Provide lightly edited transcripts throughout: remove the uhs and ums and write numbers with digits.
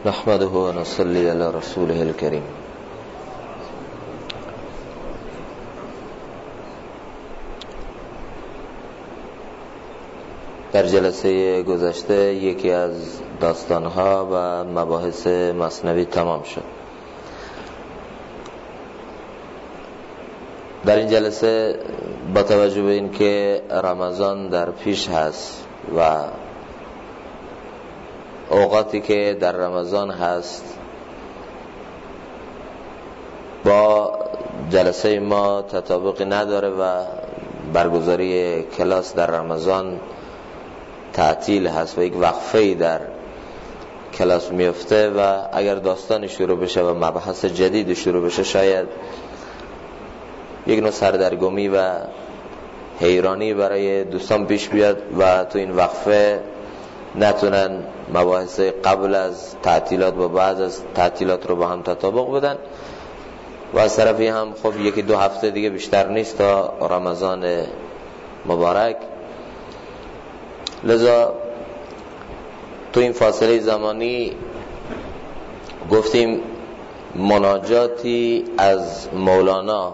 نحمده و نصلی علی رسوله الکریم. در جلسه گذشته یکی از داستانها و مباحث مثنوی تمام شد. در این جلسه با توجه به این که رمضان در پیش هست و اوقاتی که در رمضان هست با جلسه ما تطابقی نداره و برگزاری کلاس در رمضان تعطیل هست و یک وقفه‌ای در کلاس میفته و اگر داستانی شروع بشه و مبحث جدید شروع بشه شاید یک نوع سردرگمی و حیرانی برای دوستان پیش بیاد و تو این وقفه نتونن مباحث قبل از تعطیلات با بعد از تعطیلات رو با هم تطابق بدن و از طرفی هم خب یکی دو هفته دیگه بیشتر نیست تا رمضان مبارک. لذا تو این فاصله زمانی گفتیم مناجاتی از مولانا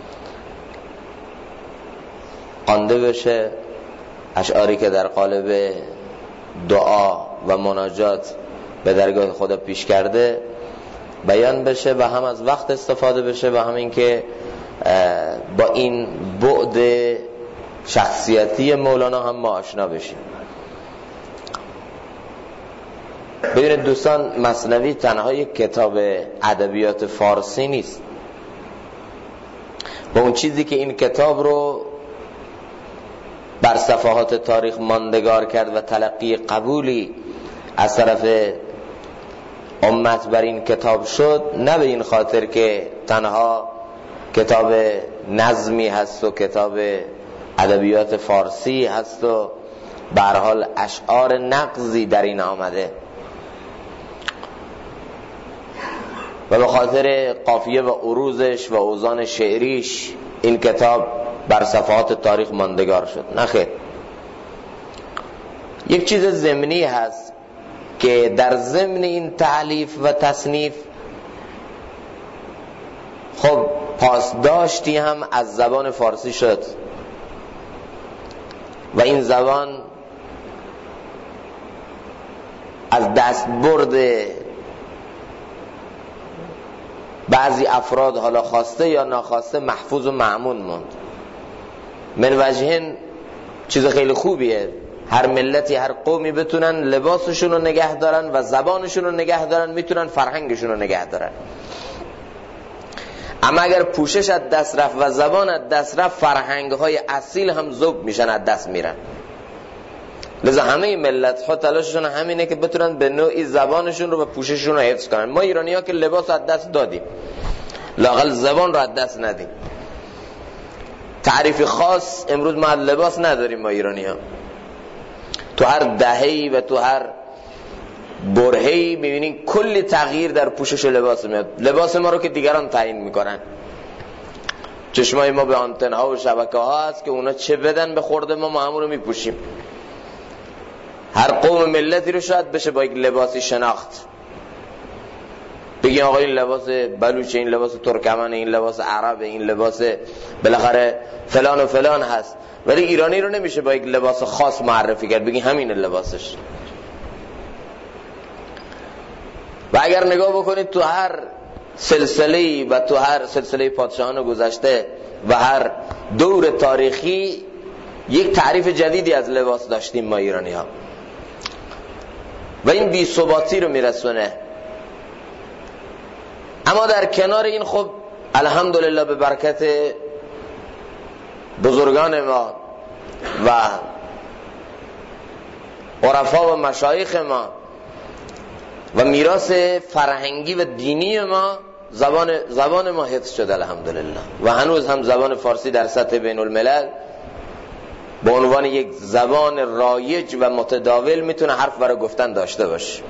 خوانده بشه، اشعاری که در قالب دعا و مناجات به درگاه خدا پیش کرده بیان بشه و هم از وقت استفاده بشه و هم این که با این بعد شخصیتی مولانا هم ما آشنا بشیم. ببینید دوستان، مثنوی تنها یک کتاب ادبیات فارسی نیست. با اون چیزی که این کتاب رو بر صفحات تاریخ ماندگار کرد و تلقی قبولی از طرف امت بر این کتاب شد، نه به این خاطر که تنها کتاب نظمی هست و کتاب ادبیات فارسی هست و به هر حال اشعار نقضی در این آمده و به خاطر قافیه و عروضش و اوزان شعریش این کتاب بر صفحات تاریخ ماندگار شد. نه خیر، یک چیز ضمنی هست که در ضمن این تألیف و تصنیف خب پاسداشتی هم از زبان فارسی شد و این زبان از دستبرد بعضی افراد حالا خواسته یا ناخواسته محفوظ و مأمون موند. من وجهن چیز خیلی خوبیه، هر ملتی هر قومی بتونن لباسشون رو نگه دارن و زبانشون رو نگه دارن، میتونن فرهنگشون رو نگه دارن. اما اگر پوشش از دست رفت و زبان از دست رفت، فرهنگ‌های اصیل هم ذوب میشن، از دست میرن. لذا همه ملت ها تلاششون همینه که بتونن به نوعی زبانشون رو و پوشششون رو حفظ کنن. ما ایرانی ها که لباس از دست دادیم، لااقل زبان رو از دست ندیم. تعریف خاص امروز ما لباس نداریم ما ایرانی ها. تو هر دهه‌ای و تو هر برهه‌ای میبینین کلی تغییر در پوشش لباس میاد. لباس ما رو که دیگران تعیین میکنن. چشمای ما به آنتن ها و شبکه ها هست که اونا چه بدن به خورده ما همون رو میپوشیم. هر قوم ملتی رو شاید بشه با یک لباسی شناخت. بگیم آقا این لباس بلوچه، این لباس ترکمن، این لباس عرب، این لباس بالاخره فلان و فلان هست، ولی ایرانی رو نمیشه با یک لباس خاص معرفی کرد بگیم همین لباسش. و اگر نگاه بکنید تو هر سلسله‌ای و تو هر سلسله پادشاهان گذشته و هر دور تاریخی یک تعریف جدیدی از لباس داشتیم ما ایرانی ها و این بی‌ثباتی رو میرسونه. اما در کنار این خب الحمدلله به برکت بزرگان ما و عرفا و مشایخ ما و میراث فرهنگی و دینی ما، زبان ما حفظ شد الحمدلله و هنوز هم زبان فارسی در سطح بین الملل به عنوان یک زبان رایج و متداول میتونه حرف برای گفتن داشته باشه.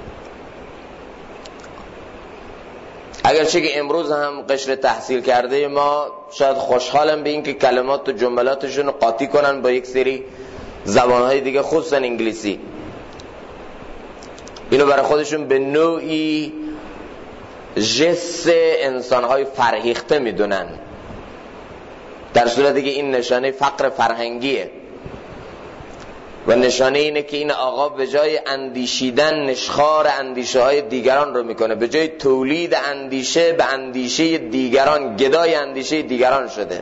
اگرچه که امروز هم قشر تحصیل کرده ما شاید خوشحالن به این که کلمات و جملاتشون رو قاطی کنن با یک سری زبانهای دیگه خصوصا انگلیسی، اینو برای خودشون به نوعی جس انسانهای فرهیخته میدونن، در صورتی که این نشانه فقر فرهنگیه و نشانه اینه که این آقا به جای اندیشیدن نشخوار اندیشه های دیگران رو میکنه، به جای تولید اندیشه به اندیشه دیگران، گدای اندیشه دیگران شده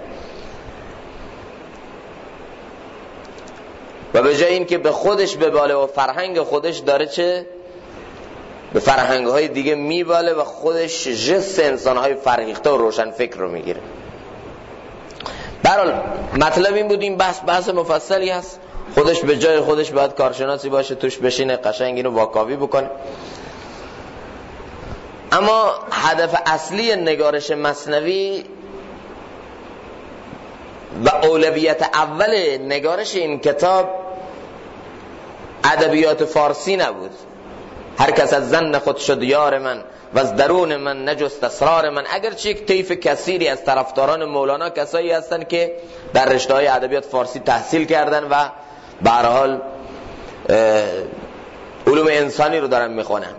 و به جای این که به خودش بباله و فرهنگ خودش داره چه؟ به فرهنگ های دیگه میباله و خودش جس انسان های فرهیخته و روشن فکر رو میگیره. برحال مطلب این بود، این بحث مفصلی هست، خودش به جای خودش باید کارشناسی باشه توش بشینه قشنگ اینو واکاوی بکنه. اما هدف اصلی نگارش مثنوی و اولویت اول نگارش این کتاب ادبیات فارسی نبود. هر کس از زن خود شد یار من و از درون من نجست اسرار من. اگرچه یک طیف کثیری از طرفداران مولانا کسایی هستن که در رشته‌های ادبیات فارسی تحصیل کردن و به هر حال علوم انسانی رو دارن میخونن.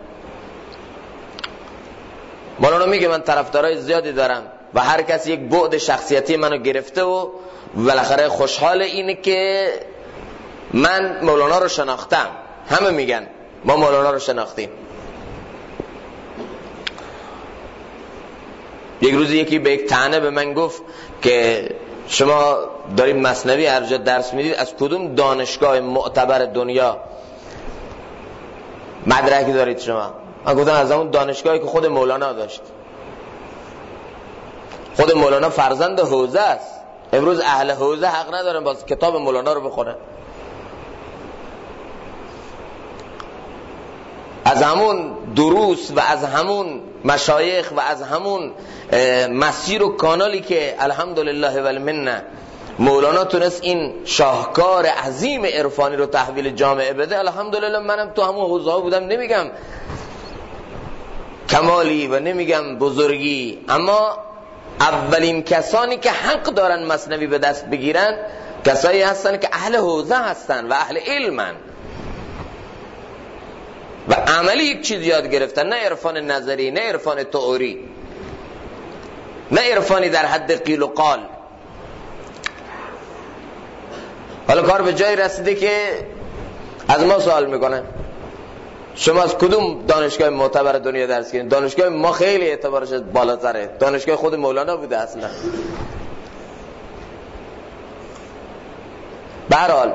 مولانا میگه من طرفدارای زیادی دارم و هر کس یک بعد شخصیتی منو گرفته و بالاخره خوشحال اینه که من مولانا رو شناختم. همه میگن ما مولانا رو شناختیم. یک روز یکی به یک طعنه به من گفت که شما دارید مثنوی هر جا درس میدید، از کدوم دانشگاه معتبر دنیا مدرکی دارید شما؟ من گفتم از اون دانشگاهی که خود مولانا داشت. خود مولانا فرزند حوزه است. امروز اهل حوزه حق ندارن باز کتاب مولانا رو بخونن. از همون دروس و از همون مشایخ و از همون مسیر و کانالی که الحمدلله و المنه مولانا تونست این شاهکار عظیم عرفانی رو تحویل جامعه بده، الحمدلله منم تو همون حوزه ها بودم. نمیگم کمالی و نمیگم بزرگی، اما اولین کسانی که حق دارن مثنوی به دست بگیرن کسایی هستن که اهل حوزه هستن و اهل علمن و عملی یک چیز یاد گرفتن، نه عرفان نظری، نه عرفان تئوری، نه عرفانی در حد قیل و قال. حالا کار به جای رسیده که از ما سوال میکنن شما از کدوم دانشگاه معتبر دنیا درس کردین؟ دانشگاه ما خیلی اعتبارش بالاتره، دانشگاه خود مولانا بوده اصلا. به هر حال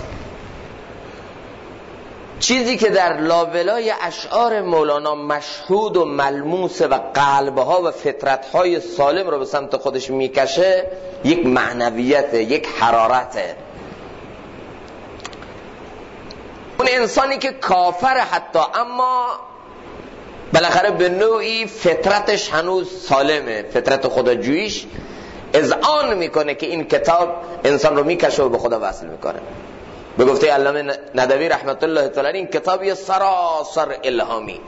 چیزی که در لابلای اشعار مولانا مشهود و ملموس و قلبها و فطرتهای سالم رو به سمت خودش میکشه یک معنویت، یک حرارته. اون انسانی که کافر حتی اما بالاخره به نوعی فطرتش هنوز سالمه، فطرت خداجوییش اذعان میکنه که این کتاب انسان رو میکشه و به خدا وصل میکنه. به گفته علامه ندوی رحمت الله تعالی این کتابی سراسر الهامی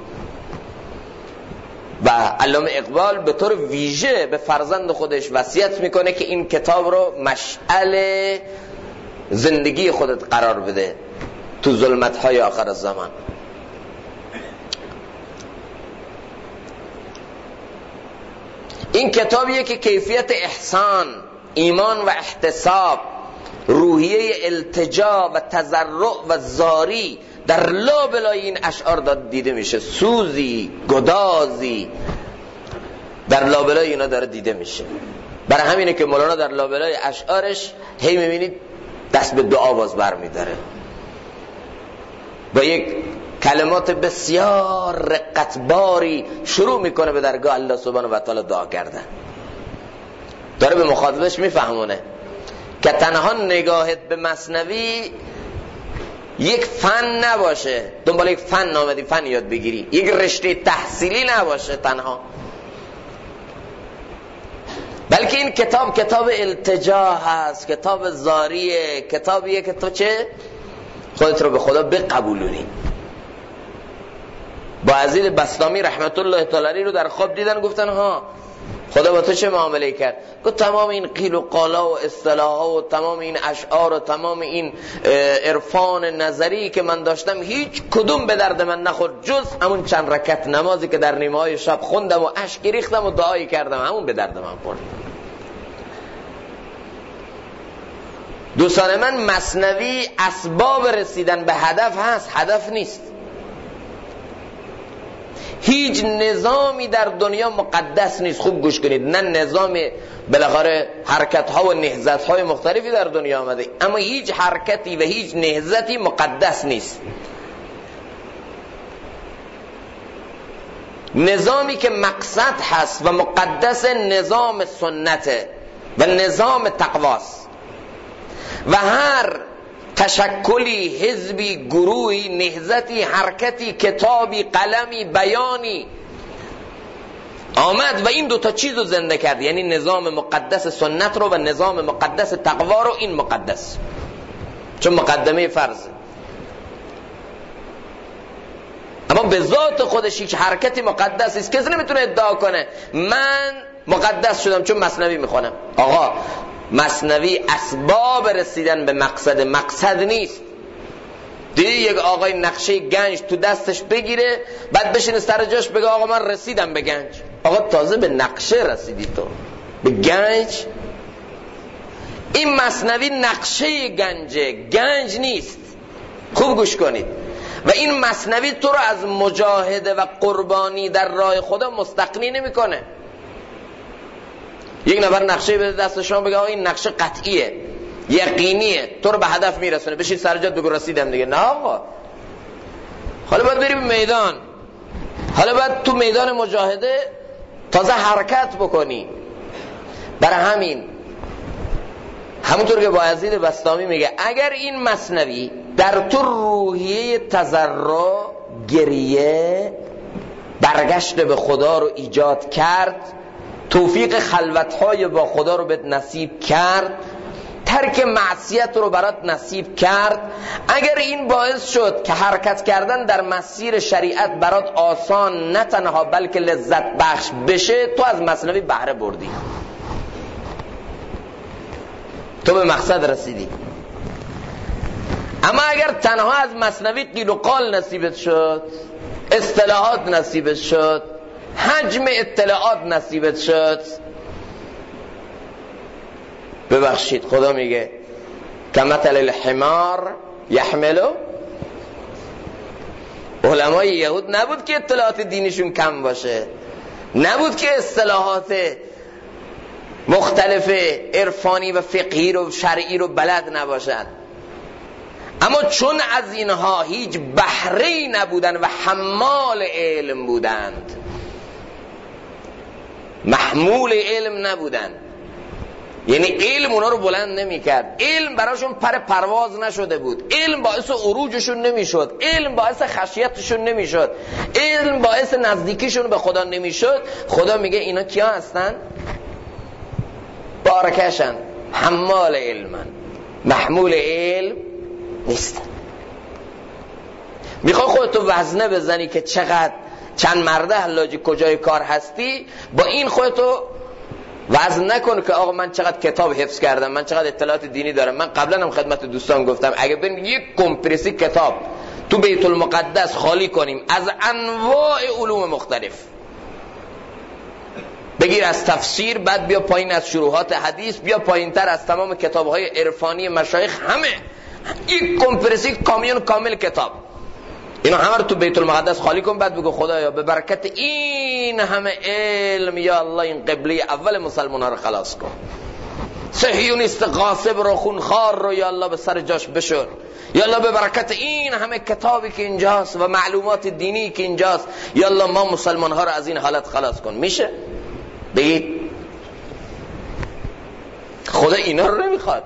و علامه اقبال به طور ویژه به فرزند خودش وصیت میکنه که این کتاب رو مشعل زندگی خودت قرار بده تو ظلمت‌های آخر الزمان. این کتابیه که کیفیت احسان، ایمان و احتساب، روحیه التجا و تضرع و زاری در لابلای این اشعار دیده میشه. سوزی، گدازی در لابلای اینا داره دیده میشه. برای همینه که مولانا در لابلای اشعارش هی میبینید دست به دعا باز بر میداره، با یک کلمات بسیار رقتباری شروع میکنه به درگاه الله سبحانه و تعالی دعا کردن. داره به مخاطبش میفهمونه که تنها نگاهت به مثنوی یک فن نباشه، دنبال یک فن آمدی فن یاد بگیری، یک رشته تحصیلی نباشه تنها، بلکه این کتاب التجا هست، کتاب زاریه، کتابیه که تو چه؟ خودت رو به خدا بقبولونی. با عزیز بسطامی رحمت الله تعالی رو در خواب دیدن، گفتن ها خدا با تو چه معامله کرد؟ گفت تمام این قیل و قالا و اصطلاحا و تمام این اشعار و تمام این عرفان نظری که من داشتم هیچ کدوم به درد من نخورد جز همون چند رکعت نمازی که در نیمه های شب خوندم و اشک ریختم و دعایی کردم، همون به درد من خورد. دوستان من، مثنوی اسباب رسیدن به هدف هست، هدف نیست. هیچ نظامی در دنیا مقدس نیست. خوب گوش کنید، نه نظام بالاخره حرکت ها و نهضت های مختلفی در دنیا آمده، اما هیچ حرکتی و هیچ نهضتی مقدس نیست. نظامی که مقصد هست و مقدس نظام سنته و نظام تقواست و هر تشکلی، حزبی، گروهی، نهضتی، حرکتی، کتابی، قلمی، بیانی آمد و این دوتا چیز رو زنده کرد، یعنی نظام مقدس سنت رو و نظام مقدس تقوا رو، این مقدس، چون مقدمه فرض. اما به ذات خودش هیچ حرکتی مقدس است. کسی نمیتونه ادعا کنه من مقدس شدم چون مثنوی میخونم. آقا مثنوی اسباب رسیدن به مقصد نیست. دیدی یک آقای نقشه گنج تو دستش بگیره بعد بشینه سر جاش بگه آقا من رسیدم به گنج؟ آقا تازه به نقشه رسیدی، تو به گنج. این مثنوی نقشه گنجه، گنج نیست. خوب گوش کنید. و این مثنوی تو رو از مجاهده و قربانی در راه خدا مستغنی نمیکنه. یک نفر نقشه بده دست شما بگه آقا این نقشه قطعیه، یقینیه، تو رو به هدف میرسونه، بشین سر جات بگو رسیدم دیگه. نه آقا، حالا باید بری به میدان، حالا باید تو میدان مجاهده تازه حرکت بکنی. برای همین همونطور که بایزید بسطامی میگه اگر این مثنوی در تو روحیه تضرع، گریه، برگشت به خدا رو ایجاد کرد، توفیق خلوتهای با خدا رو بهت نصیب کرد، ترک معصیت رو برات نصیب کرد، اگر این باعث شد که حرکت کردن در مسیر شریعت برات آسان نه تنها بلکه لذت بخش بشه، تو از مثنوی بهره بردی، تو به مقصد رسیدی. اما اگر تنها از مثنوی قیل و قال نصیبت شد، اصطلاحات نصیبت شد، حجم اطلاعات نصیبت شد، ببخشید خدا میگه کمثل الحمار یحملو. علمای یهود نبود که اطلاعات دینشون کم باشه، نبود که اصطلاحات مختلف عرفانی و فقهی و شرعی رو بلد نباشند، اما چون از اینها هیچ بهره‌ای نبودن و حمال علم بودند، محمول علم نبودن، یعنی علم اونا رو بلند نمی کرد، علم براشون پر پرواز نشده بود، علم باعث عروجشون نمی شد، علم باعث خشیتشون نمی شد، علم باعث نزدیکیشون به خدا نمی شد. خدا میگه اینا کیا هستن؟ بارکشن، حمال علمن، محمول علم نیستن. میخوای خودتو وزنه بزنی که چقدر چند مرده حلاجی کجای کار هستی، با این خودتو وزن نکن که آقا من چقدر کتاب حفظ کردم، من چقدر اطلاعات دینی دارم. من قبلا هم خدمت دوستان گفتم اگه بریم یک کمپرسی کتاب تو بیت المقدس خالی کنیم از انواع علوم مختلف، بگیر از تفسیر، بعد بیا پایین از شروحات حدیث، بیا پایین تر از تمام کتاب‌های عرفانی مشایخ، همه یک کمپرسی کامیون کامل کتاب، اینا همه رو تو بیت المقدس خالی کن، بعد بگو خدایا به برکت این همه علم یا الله این قبله اول مسلمان ها رو خلاص کن، صهیونیست غاصب رو خونخوار رو یا الله به سر جاش بشور، یا الله به برکت این همه کتابی که اینجاست و معلومات دینی که اینجاست یا الله ما مسلمان ها رو از این حالت خلاص کن. میشه؟ بگید خدا اینا رو نمیخواد.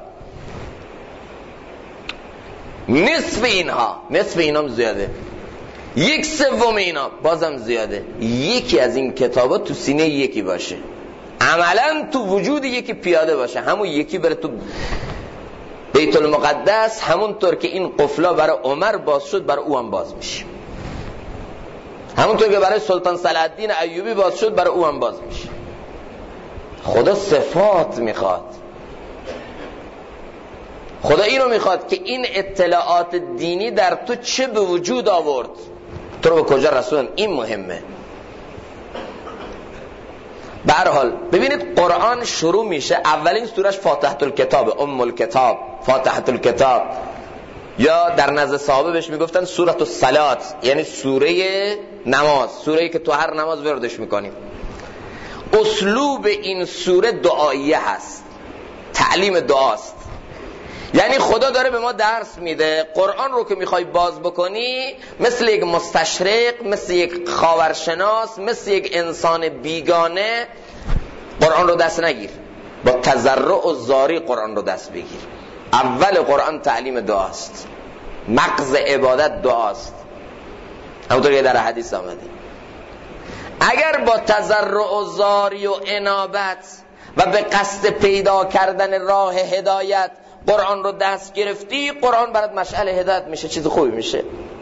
نصف اینا زیاده، یک سوم اینا بازم زیاده. یکی از این کتابا تو سینه یکی باشه، عملا تو وجود یکی پیاده باشه، همون یکی بره تو بیت المقدس، همونطور که این قفلا برای عمر باز شد برای او هم باز میشه، همونطور که برای سلطان صلاح الدین ایوبی باز شد برای او هم باز میشه. خدا صفات میخواد. خدا اینو میخواد که این اطلاعات دینی در تو چه به وجود آورد، تو رو به کجا رسون. این مهمه. به هر حال ببینید قرآن شروع میشه، اولین سورش فاتحة الکتاب، ام الکتاب، فاتحة الکتاب، یا در نزد صحابه بهش میگفتن سورة الصلاة، یعنی سوره نماز، سوره‌ای که تو هر نماز وردش میکنیم. اسلوب این سوره دعاییه هست، تعلیم دعاست. یعنی خدا داره به ما درس میده قرآن رو که میخوای باز بکنی، مثل یک مستشرق، مثل یک خاورشناس، مثل یک انسان بیگانه قرآن رو دست نگیر، با تضرع و زاری قرآن رو دست بگیر. اول قرآن تعلیم دعاست، مغز عبادت دعاست، همونطور که در حدیث آمده. اگر با تضرع و زاری و انابت و به قصد پیدا کردن راه هدایت قرآن رو دست گرفتی، قرآن برات مشعل هدایت میشه، چیز خوبی میشه.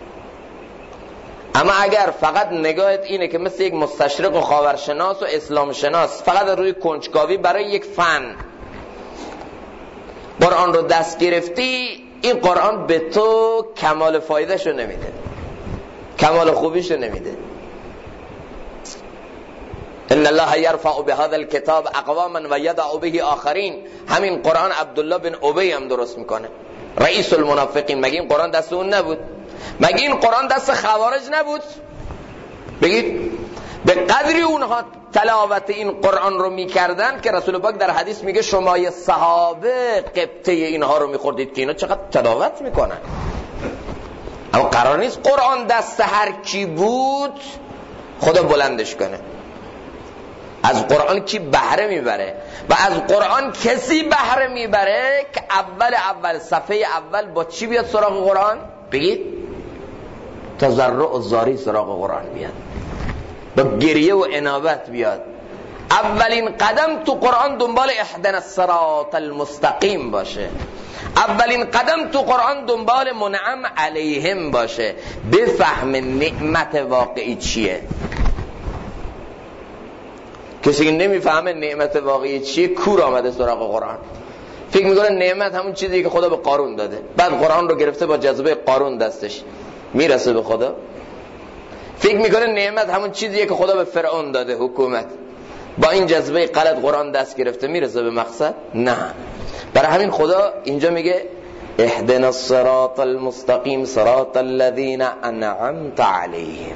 اما اگر فقط نگاهت اینه که مثل یک مستشرق و خاورشناس و اسلام شناس فقط روی کنجکاوی برای یک فن قرآن رو دست گرفتی، این قرآن به تو کمال فایدهشو نمیده، کمال خوبیشو نمیده. ان الله یرفع بهذا الكتاب اقواما و یضع به آخرین. همین قرآن عبدالله بن ابی هم درست میکنه، رئیس المنافقین. مگه این قرآن دست اون نبود؟ مگه این قرآن دست خوارج نبود؟ بگید. به قدری اونها تلاوت این قرآن رو میکردن که رسول پاک در حدیث میگه شمای صحابه قبطه اینها رو میخوردید که اینا چقدر تلاوت میکنن. اما قرار نیست قرآن دست هر کی بود خدا بلندش کنه. از قرآن کی بهره میبره؟ و از قرآن کسی بهره میبره که اول صفحه اول با چی بیاد سراغ قرآن؟ بگید. تضرع و زاری سراغ قرآن بیاد، با گریه و انابت بیاد. اولین قدم تو قرآن دنبال اهدنا الصراط المستقیم باشه. اولین قدم تو قرآن دنبال منعم علیهم باشه. بفهم نعمت واقعی چیه. کسی که نمیفهمه نعمت واقعی چیه کور آمده سراغ قرآن. فکر میکنه نعمت همون چیزی که خدا به قارون داده، بعد قرآن رو گرفته با جذبه قارون دستش میرسه به خدا. فکر میکنه نعمت همون چیزیه که خدا به فرعون داده، حکومت، با این جذبه غلط قرآن دست گرفته میرسه به مقصد. نه. برای همین خدا اینجا میگه اهدنا الصراط المستقیم صراط الذین انعمت علیهم.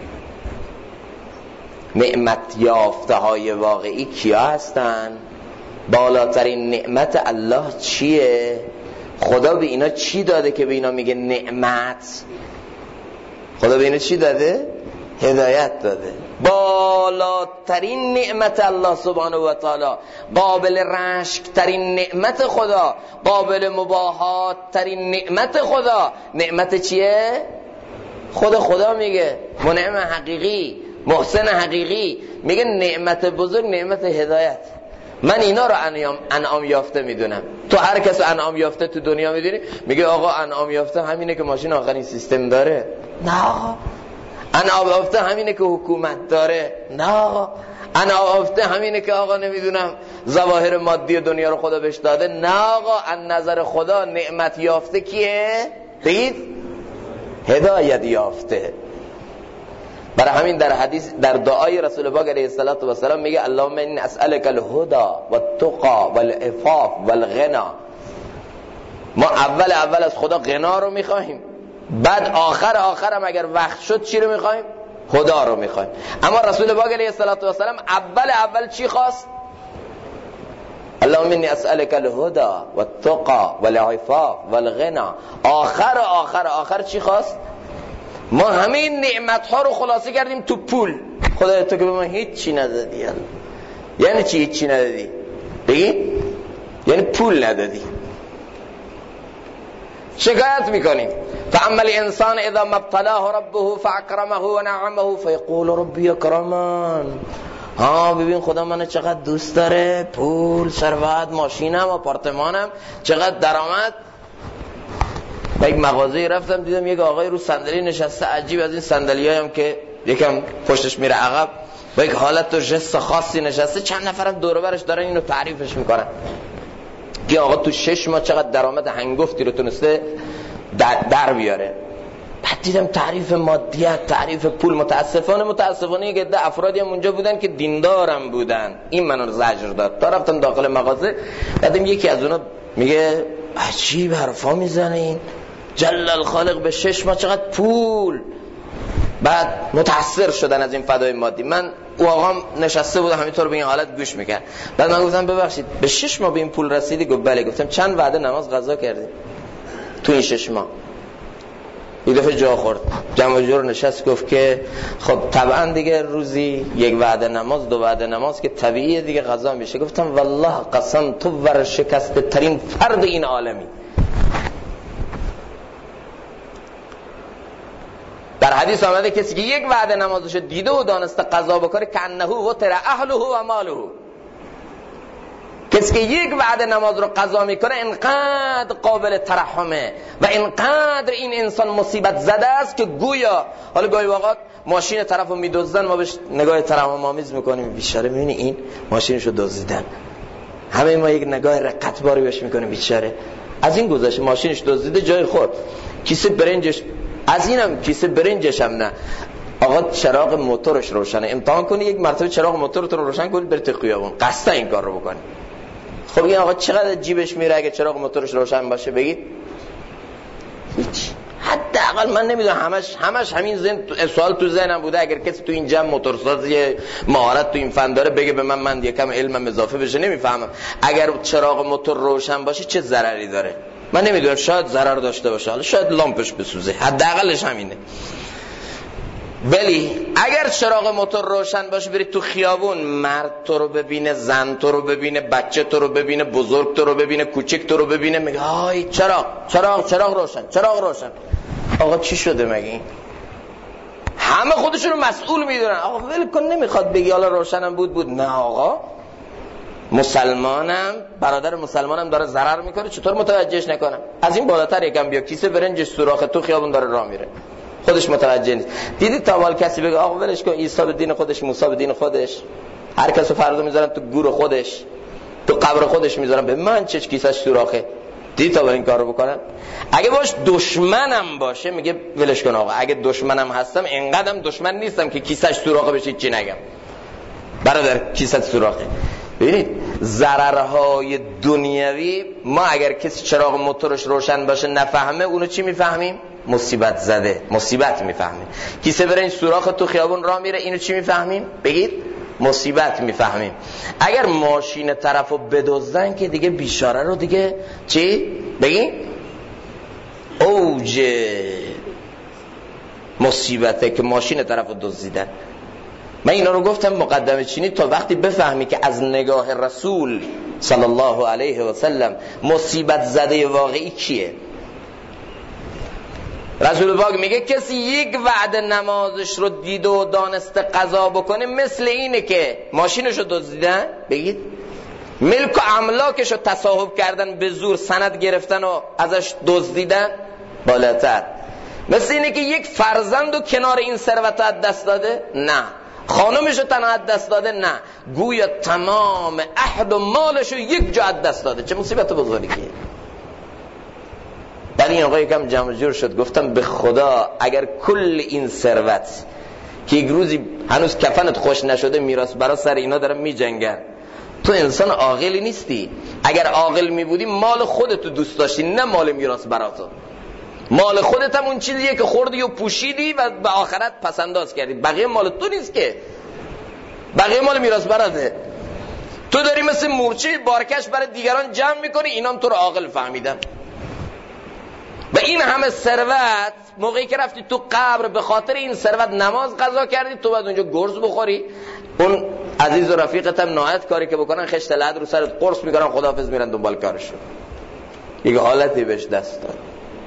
نعمت یافته های واقعی کیا هستن؟ بالاترین نعمت الله چیه؟ خدا به اینا چی داده که به اینا میگه نعمت؟ خدا به اینا چی داده؟ هدایت داده. بالاترین نعمت الله سبحانه و تعالی، قابل رشک ترین نعمت خدا، قابل مباهات ترین نعمت خدا. نعمت چیه؟ خدا میگه منعم حقیقی، محسن حقیقی، میگه نعمت بزرگ نعمت هدایت. من اینا رو انعام یافته میدونم. تو هر کس انعام یافته تو دنیا میدونی، میگه آقا انعام یافته همینه که ماشین آخرین سیستم داره. نه آقا. انعام یافته همینه که حکومت داره. نه آقا. انعام یافته همینه که آقا نمیدونم ظواهر مادی دنیا رو خدا بهش داده. نه آقا. از نظر خدا نعمت یافته کیه؟ بگید. هدایت یافته. برای همین در حدیث، در دعای رسول پاک علیه السلام میگه اللهم انی اسألک الهدى والتقى والعفاف والغنى. ما اول از خدا غنا رو میخوایم، بعد آخرم اگر وقت شد چی رو میخوایم؟ هدا رو میخوایم. اما رسول پاک علیه السلام اول چی خواست؟ اللهم انی اسألک الهدى والتقى والعفاف والغنى. آخر چی خواست؟ ما همین نعمت ها رو خلاصه کردیم تو پول. خدای تو که به ما هیچ چی ندادی. یعنی چی هیچ چی ندادی؟ بگی؟ یعنی پول ندادی. شکایت میکنیم فاما الانسان اذا ما ابتلاه ربه فاکرمه و نعمه فیقول ربی اکرمن. ببین خدا منو چقدر دوست داره، پول، ثروت، ماشینم، آپارتمانم، چقدر درآمد. با یک مغازه‌ای رفتم دیدم یک آقای رو صندلی نشسته، عجیب از این صندلی‌هایم که یکم پشتش میره عقب، با یک حالت و ژست خاصی نشسته، چند نفرم دور و برش دارن اینو تعریفش میکنن که آقا تو 6 ماه چقدر درآمد هنگفتی رو تونسته در بیاره. بعد دیدم تعریف مادیت، تعریف پول. متاسفانه یک عده افرادی هم اونجا بودن که دیندارم بودن، این منو زجر داد. تا رفتم داخل مغازه بعدم یکی از اونا میگه عجیب حرفا میزنه این جل الخالق، به 6 ماه چقدر پول. بعد متاثر شدن از این فدای مادی. من او آقام نشسته بود همینطور به این حالت گوش میکرد. بعد من گفتم ببخشید به 6 ماه به این پول رسیدی؟ گفت بله. گفتم چند وعده نماز قضا کردی تو این 6 ماه؟ یه دفعه جا خورد، جمع جور نشست گفت که خب طبعا دیگه روزی یک وعده نماز، 2 وعده نماز که طبیعیه دیگه قضا میشه. گفتم والله قسم تو ورشکسته ترین فرد این عالمی. در حدیث آمده کسی که یک وعده نمازش دیده و دانسته قضا بکنه کانه وتر اهله و ماله. کسی که یک وعده نماز رو قضا میکنه انقدر قابل ترحمه و انقدر این انسان مصیبت زده است که گویا، حالا گاهی وقت ماشین طرفو میدزدن ما بهش نگاه ترحم آمیز میکنیم، بیچاره میبینی این ماشینشو دزدیدن، همه ما یک نگاه رقتباری بهش میکنیم بیچاره. از این گذشته ماشینش دزدیده جای خود، کیسه برنجش، از اینم کیسه برنجش هم نه، آقا چراغ موتورش روشنه، امتحان کنی یک مرتبه چراغ موتورت رو روشن کنی بری تو خیابون، قصد این کار رو بکنی. خب این آقا چقدر جیبش میره اگه چراغ موتورش روشن باشه؟ بگید هیچ. حداقل من نمیدونم، همش همین سوال تو ذهنم بوده اگر کسی تو این جمع موتورسازی مهارت تو این فن داره بگه به من یکم علمم اضافه بشه. نمیفهمم اگر چراغ موتور روشن باشه چه ضرری داره. من نمیدونم، شاید ضرر داشته باشه، حالا شاید لامپش بسوزه، حداقلش همینه. ولی اگر چراغ موتور روشن باشه بری تو خیابون، مرد تو رو ببینه، زن تو رو ببینه، بچه تو رو ببینه، بزرگ تو رو ببینه، کوچک تو رو ببینه، میگه های چراغ روشن. آقا چی شده مگه این؟ همه خودشون رو مسئول میدونن. آقا ول کن، نمیخواد بگی حالا روشنم بود. نه آقا، مسلمانم، برادر مسلمانم داره ضرر میکنه، چطور متوجهش نکنم؟ از این بالاتر یکم بیا، کیسه برنجش سوراخ تو خیابون داره راه میره، خودش متوجه نیست. دیدید تا وال کسی بگه آقا ولش کن، عیسی به دین خودش، موسی به دین خودش، هر کسو فردا میذارن تو گور خودش، تو قبر خودش میذارن، به من چه کیسش سوراخه؟ دیدید تا این کارو بکنن؟ اگه باش دشمنم باشه میگه ولش کن آقا، اگه دشمنم هستم اینقدرم دشمن نیستم که کیسش سوراخه بشه چی نگم. برادر کیسه سوراخه. ببینید ضررهای دنیوی، ما اگر کسی چراغ موتورش روشن باشه نفهمه، اونو چی میفهمیم؟ مصیبت زده، مصیبت میفهمیم. کیسه برنج سوراخ تو خیابون راه میره، اینو چی میفهمیم؟ بگید مصیبت میفهمیم. اگر ماشین طرفو بدزدن که دیگه بیچاره رو دیگه چی؟ بگید اوج مصیبته که ماشین طرفو دزدیدن. من اینا رو گفتم مقدمه چینی تا وقتی بفهمی که از نگاه رسول صلی الله علیه و سلم مصیبت زده واقعی کیه. رسول پاک میگه کسی یک وعده نمازش رو دید و دانسته قضا بکنه مثل اینه که ماشینش رو دزدیدن، بگید ملک و املاکش رو تصاحب کردن، به زور سند گرفتن و ازش دزدیدن، بالاتر. مثل اینه که یک فرزند رو کنار این ثروت از دست داده، نه. خانمشو تنها از دست داده، نه. گویا تمام عهد و مالشو یک جا از دست داده. چه مصیبت بزرگیه. بعد این آقا یکم جمع جور شد، گفتم به خدا اگر کل این ثروت که یک روزی هنوز کفنت خوش نشده میراث برا سر اینا دارن میجنگن، تو انسان عاقلی نیستی. اگر عاقل میبودی مال خودتو دوست داشتی، نه مال میراث براتو. مال خودت هم اون چیزیه که خوردی و پوشیدی و به آخرت پسنداز کردی، بقیه مال تو نیست که، بقیه مال میراث براته. تو داری مثل مورچه بارکش برای دیگران جمع میکنی، اینام تو رو عاقل فهمیدن. و این همه ثروت، موقعی که رفتی تو قبر به خاطر این ثروت نماز قضا کردی، تو باید اونجا گرز بخوری. اون عزیز و رفیقت هم نهایت کاری که بکنن خشت لعد رو سرت قرص میکنن، خداحافظ میرن دنبال کارشون. یک حالتی بهش دست داد.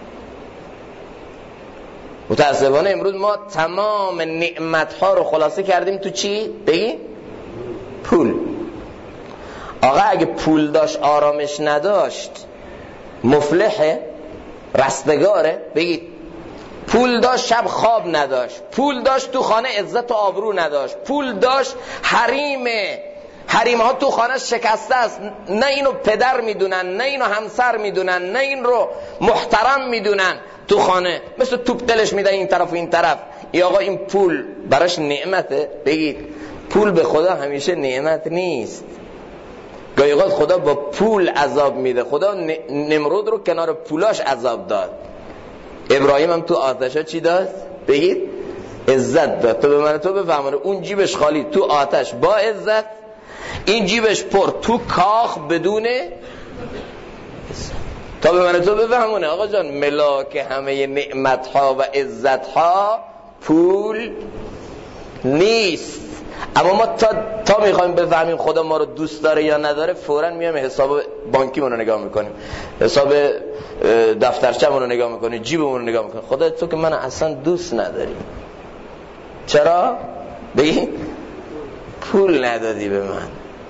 متاسفانه امروز ما تمام نعمتها رو خلاصه کردیم تو چی؟ بگی؟ پول. آقا اگه پول داشت آرامش نداشت مفلحه؟ رستگاره؟ بگید پول داشت شب خواب نداشت، پول داشت تو خانه عزت و آبرو نداشت، پول داشت حریم ها تو خانه شکسته است، نه اینو پدر میدونن، نه اینو همسر میدونن، نه این رو محترم میدونن، تو خانه مثل توپ دلش میدن این طرف و این طرف. ای آقا این پول براش نعمته؟ بگید پول به خدا همیشه نعمت نیست. گاهی اوقات خدا با پول عذاب میده. خدا نمرود رو کنار پولاش عذاب داد. ابراهیم هم تو آتشا چی داد؟ بگید عزت داد. تو به من تو بفهمونه اون جیبش خالی تو آتش با عزت، این جیبش پر تو کاخ بدون عزت. تا به من تو بفهمونه آقا جان ملاک همه نعمت ها و عزت ها پول نیست. اما ما تا میخوایم بفهمیم خدا ما رو دوست داره یا نداره، فوراً میایم حساب بانکیمون رو نگاه میکنیم، حساب دفترچه‌مون رو نگاه میکنیم، جیبمون رو نگاه میکنیم. خدا تو که من اصلا دوست نداری. چرا؟ بگی پول ندادی به من.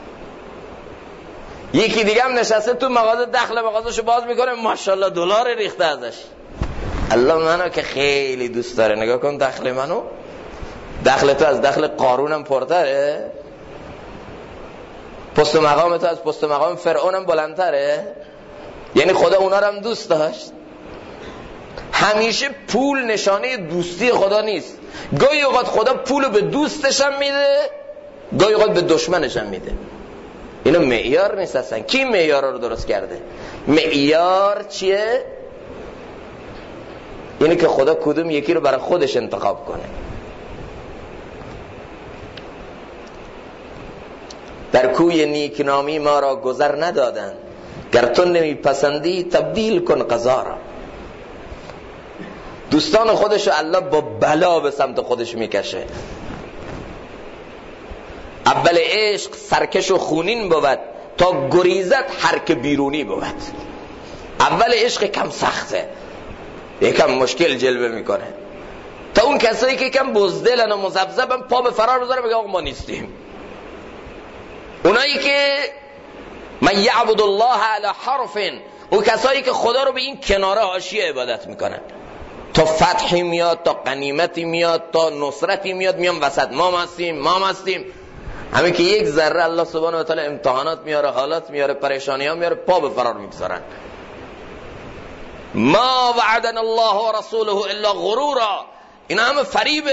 یکی دیگه هم نشسته تو مغازه، دخل مغازه‌شو باز میکنه، ماشاءالله دلار ریخته ازش. الله منو که خیلی دوست داره، نگاه کن دخل منو. دخل تو از دخل قارونم پرتره؟ پست و مقام تو از پست و مقام فرعونم بلندتره؟ یعنی خدا اونا رو هم دوست داشت؟ همیشه پول نشانه دوستی خدا نیست. گاهی اوقات خدا پولو به دوستش هم میده، گاهی اوقات به دشمنش هم میده. اینا معیار نیست اصلا. کی معیار رو درست کرده؟ معیار چیه؟ یعنی که خدا کدوم یکی رو برای خودش انتخاب کنه. در کوی نیکنامی ما را گذر ندادند، گر تو نمیپسندی تبدیل کن قضا را. دوستان خودشو الله با بلا به سمت خودش میکشه. اول عشق سرکش و خونین بود، تا گریزت حرک بیرونی بود. اول عشق کم سخته، یکم مشکل جلوه میکنه، تا اون کسایی که کم بزدلن و مذبذبن پا به فرار بذاره بگه آقا ما نیستیم. اونایی که من یعبد الله علی حرف، اون کسایی که خدا رو به این کناره حاشیه عبادت میکنن، تا فتحی میاد، تا غنیمتی میاد، تا نصرتی میاد، میان وسط ما هستیم. همین که یک ذره الله سبحانه و تعالی امتحانات میاره، حالات میاره، پریشانی ها میاره، پا به فرار میگذارن. ما وعدنا الله و رسوله الا غرورا. اینا همه فریبه.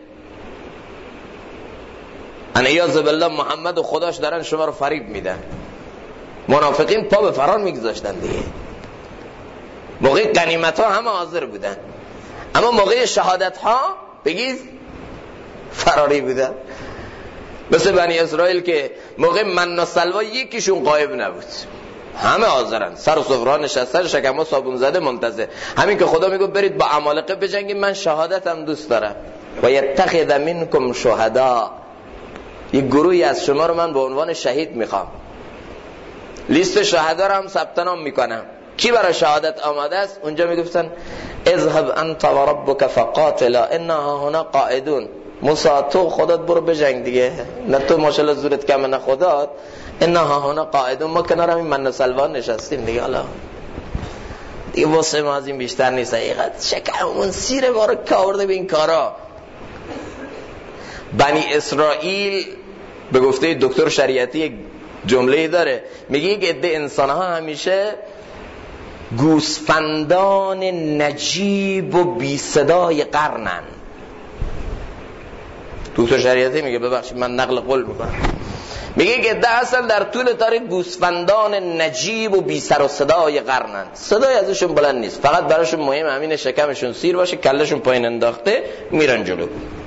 انعیاذ بالله محمد و خداش دارن شما رو فریب میدن. منافقین پا به فرار میگذاشتن دیگه. موقع غنیمت ها همه حاضر بودن، اما موقع شهادت ها بگید فراری بودن. مثل بنی اسرائیل که موقع من و سلوا یکیشون غایب نبود، همه حاضرن، سر و سفره نشستن، شکم و صابون زده منتظر. همین که خدا میگه برید با عمالقه بجنگید، من شهادتم دوست دارم. و یتخذ منکم شهدا، یک گروهی از شما رو من به عنوان شهید میخوام. لیست شهدا رو هم ثبت نام میکنم. کی برای شهادت آماده است؟ اونجا میگفتن اذهب انت و ربک فقاتلا انا هنا قاعدون. موسی تو خودت برو بجنگ دیگه، نه تو ماشاءالله زورت کمه نه خودت. انا هنا قاعدون، ما کنار همین من و سلوان نشستیم دیگه. حالا دیگه واسه ما از این بیشتر نیست. حقیقت شکمون سیر ما رو کاورده به این کارا. بنی اسرائیل به گفته دکتر شریعتی جمله‌ای داره، میگه یک عده انسان‌ها همیشه گوسفندان نجیب و بی صدای قرنن. دکتر شریعتی میگه، ببخشید من نقل قول میکنم، میگه که ده اصل در طول تاریخ گوسفندان نجیب و بی سر و صدای قرنن. صدای ازشون بلند نیست، فقط براشون مهم همین شکمشون سیر باشه، کلشون پایین انداخته میرن جلو.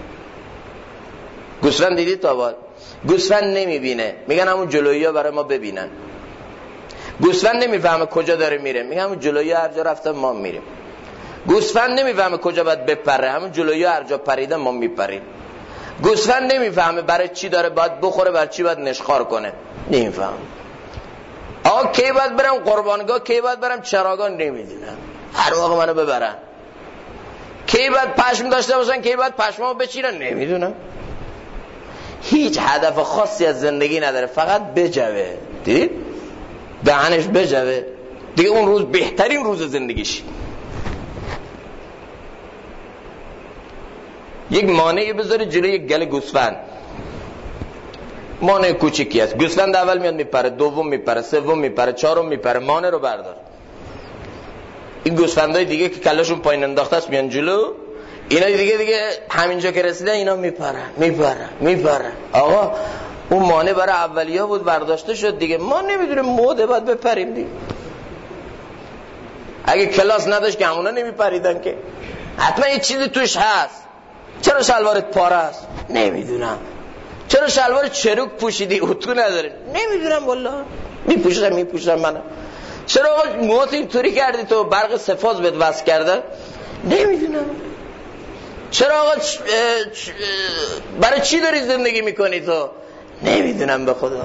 گوسفند دیدید تا بعد؟ گوسفند نمیبینه، میگن همون جلویی ها برای ما ببینن. گوسفند نمیفهمه کجا داره میره، میگن همون جلویی هر جا رفتن ما میریم. گوسفند نمیفهمه کجا باید بپره، همون جلویی هر جا پریدن ما میپریم. گوسفند نمیفهمه برای چی داره باید بخوره، برای چی باید نشخوار کنه، نمیفهمه. آقا کی باید برم قربانگاه، کی باید برم چراگاه، نمیدونم. هر موقع منو ببرن. کی باید پشم داشته باشن، کی باید پشمامو بچینن، نمیدونم. هیچ هدف خاصی از زندگی نداره، فقط بجوه. دیدید؟ دهنش بجوه دیگه، اون روز بهترین روز زندگیش. یک مانعی بذاری جلوی یک گله گوسفند، مانع کوچیکی است. گوسفند اول میاد میپره، دوم میپره، سوم میپره، چهارم میپره، مانع رو بردار. این گوسفندای دیگه که کلاشون پایین انداخته است میان جلو، اینا دیگه همینجا که رسیدن اینا میپرن. آقا اون مانع برای اولیا بود، برداشته شد دیگه، ما نمیدونیم موده باید بپریم دیگه. اگه کلاس نداشت که همونا نمیپریدن که، حتما یه چیزی توش هست. چرا شلوارت پاره است؟ نمیدونم. چرا شلوار چروک پوشیدی اتو نداره؟ نمیدونم والله. میپوشم منم. چرا آقا موهات اینطوری کردی تو برق سفاز بهت وصل کرده؟ نمیدونم. چرا آقا برای چی داری زندگی میکنی تو؟ نمیدونم به خدا.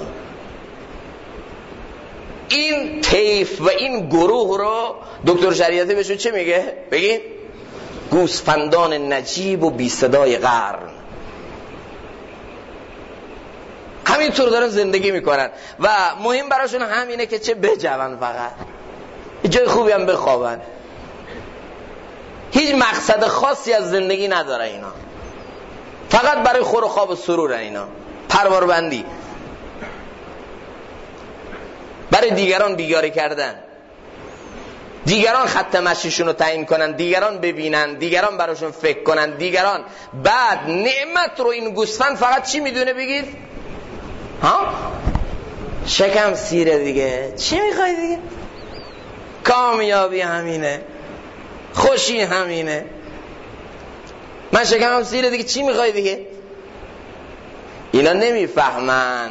این طیف و این گروه رو دکتر شریعتی بهشون چه میگه؟ بگید گوسفندان نجیب و بی صدای قرن. همینطور دارن زندگی میکنن و مهم براشون همینه که چه بجون، فقط جای خوبی هم بخوابن. هیچ مقصد خاصی از زندگی نداره اینا، فقط برای خور و خواب و سرورن اینا. پرواربندی، برای دیگران بیگاری کردن، دیگران خط مشیشون رو تعیین کنن، دیگران ببینن، دیگران براشون فکر کنن، دیگران. بعد نعمت رو این گوسفند فقط چی میدونه بگید؟ ها؟ شکم سیره دیگه، چی میخوای دیگه؟ کامیابی همینه، خوشی همینه، من شکمم سیره دیگه، چی میخوای دیگه؟ اینا نمیفهمن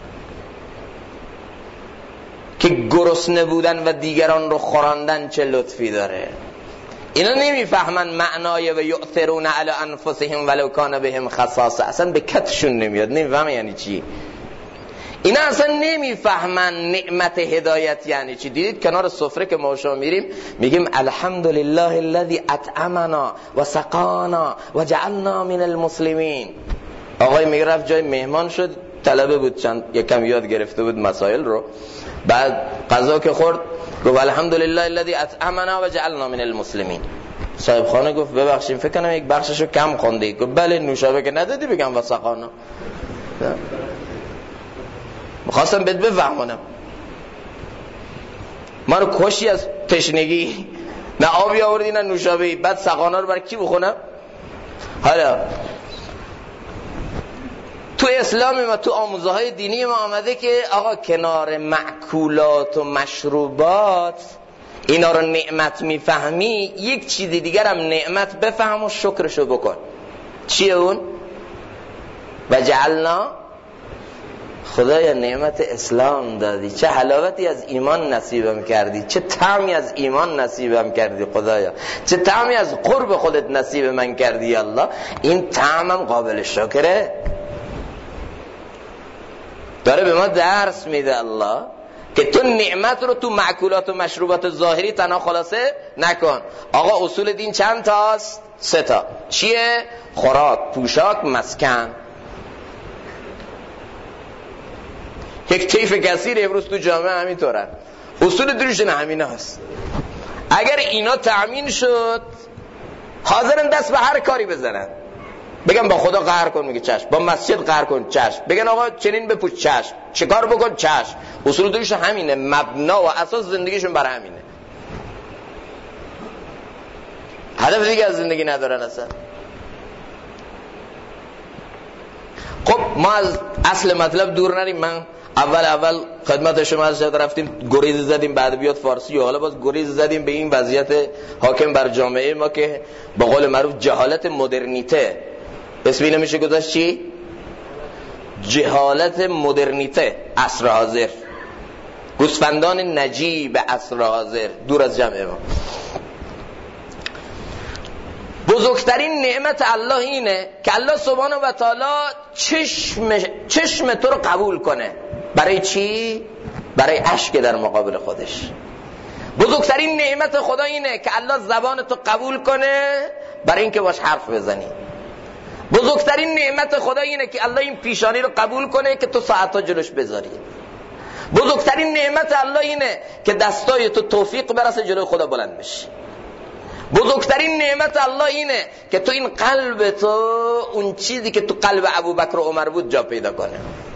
که گرسنه بودن و دیگران رو خوراندن چه لطفی داره. اینا نمیفهمن معنای و یؤثرون علی انفسهم ولو کان بهم خصاصه. اصلا به کتشون نمیاد، نمیفهمن یعنی چی. اینا اصلا نمیفهمن نعمت هدایت یعنی چی. دیدید کنار سفره که ما شما میریم میگیم الحمدلله الذی اطعمنا و سقانا و جعلنا من المسلمین. آقای میگه رفت جای مهمان شد، طلبه بود، چند یکم یاد گرفته بود مسائل رو، بعد غذا که خورد گفت الحمدلله الذی اطعمنا و جعلنا من المسلمین. صاحب خانه گفت ببخشید فکر کنم یک بخششو کم خوندی. گفت بله نوشابه که ندادی بگم و سقانا. میخواستم بهت بفهمونم ما رو کشی از تشنگی، نه آبی آوردی نه نوشابه‌ای، بعد سقانا رو برای کی بخونم؟ حالا تو اسلام ما، تو آموزه های دینی ما آمده که آقا کنار مأکولات و مشروبات اینا رو نعمت میفهمی، یک چیز دیگر هم نعمت بفهم و شکرشو بکن. چیه اون؟ و جعلنا، خدایا نعمت اسلام دادی، چه حلاوتی از ایمان نصیبم کردی، چه طعمی از ایمان نصیبم کردی خدایا، چه طعمی از قرب خودت نصیب من کردی الله. این طعمم قابل شکره. داره به ما درس میده الله که تو نعمت رو تو معکولات و مشروبات ظاهری تنها خلاصه نکن. آقا اصول دین چند تاست؟ 3 تا. چیه؟ خوراک، پوشاک، مسکن. یک طیف کثیر امروز تو جامعه همینطورن، اصول دینشون همین هست. اگر اینا تأمین شد حاضرن دست به هر کاری بزنن. بگن با خدا قهر کن، میگه چشم. با مسجد قهر کن، چشم. بگن آقا چنین بپوش، چشم. چیکار بکن، چشم. اصول دینشون همینه، مبنا و اساس زندگیشون برای همینه. هدف دیگه از زندگی ندارن اصلا. خب ما از اصل مطلب دور نریم. من اول خدمت شما از رفتیم گریز زدیم، بعد بیاد فارسی و حالا باز گریز زدیم به این وضعیت حاکم بر جامعه ما که به قول معروف جهالت مدرنیته. اسم اینو میشه گذاشت چی؟ جهالت مدرنیته عصر حاضر. گوسفندان نجیب عصر حاضر دور از جمع ما. بزرگترین نعمت الله اینه که الله سبحانه و تعالی چشم تو رو قبول کنه. برای چی؟ برای اشک در مقابل خودش. بزرگترین نعمت خدا اینه که الله زبان تو قبول کنه برای اینکه باش حرف بزنی. بزرگترین نعمت خدا اینه که الله این پیشانی رو قبول کنه که تو ساعتا جلوش بذاری. بزرگترین نعمت الله اینه که دستای تو توفیق برسه جلوی خدا بلند بشی. بزرگترین نعمت الله اینه که تو این قلب تو اون چیزی که تو قلب ابوبکر و عمر بود جا پیدا کنه.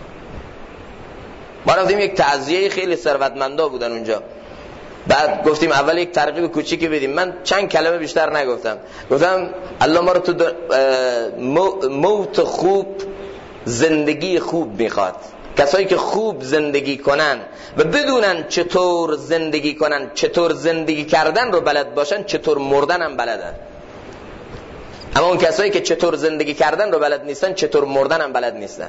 ما رفتیم یک تعزیه، خیلی ثروتمندا بودن اونجا، بعد گفتیم اول یک ترغیب کوچیکی بدیم. من چند کلمه بیشتر نگفتم، گفتم الله ما رو تو موت خوب، زندگی خوب میخواد. کسایی که خوب زندگی کنن و بدونن چطور زندگی کنن، چطور زندگی کردن رو بلد باشن، چطور مردن هم بلدن. اما اون کسایی که چطور زندگی کردن رو بلد نیستن، چطور مردن هم بلد نیستن.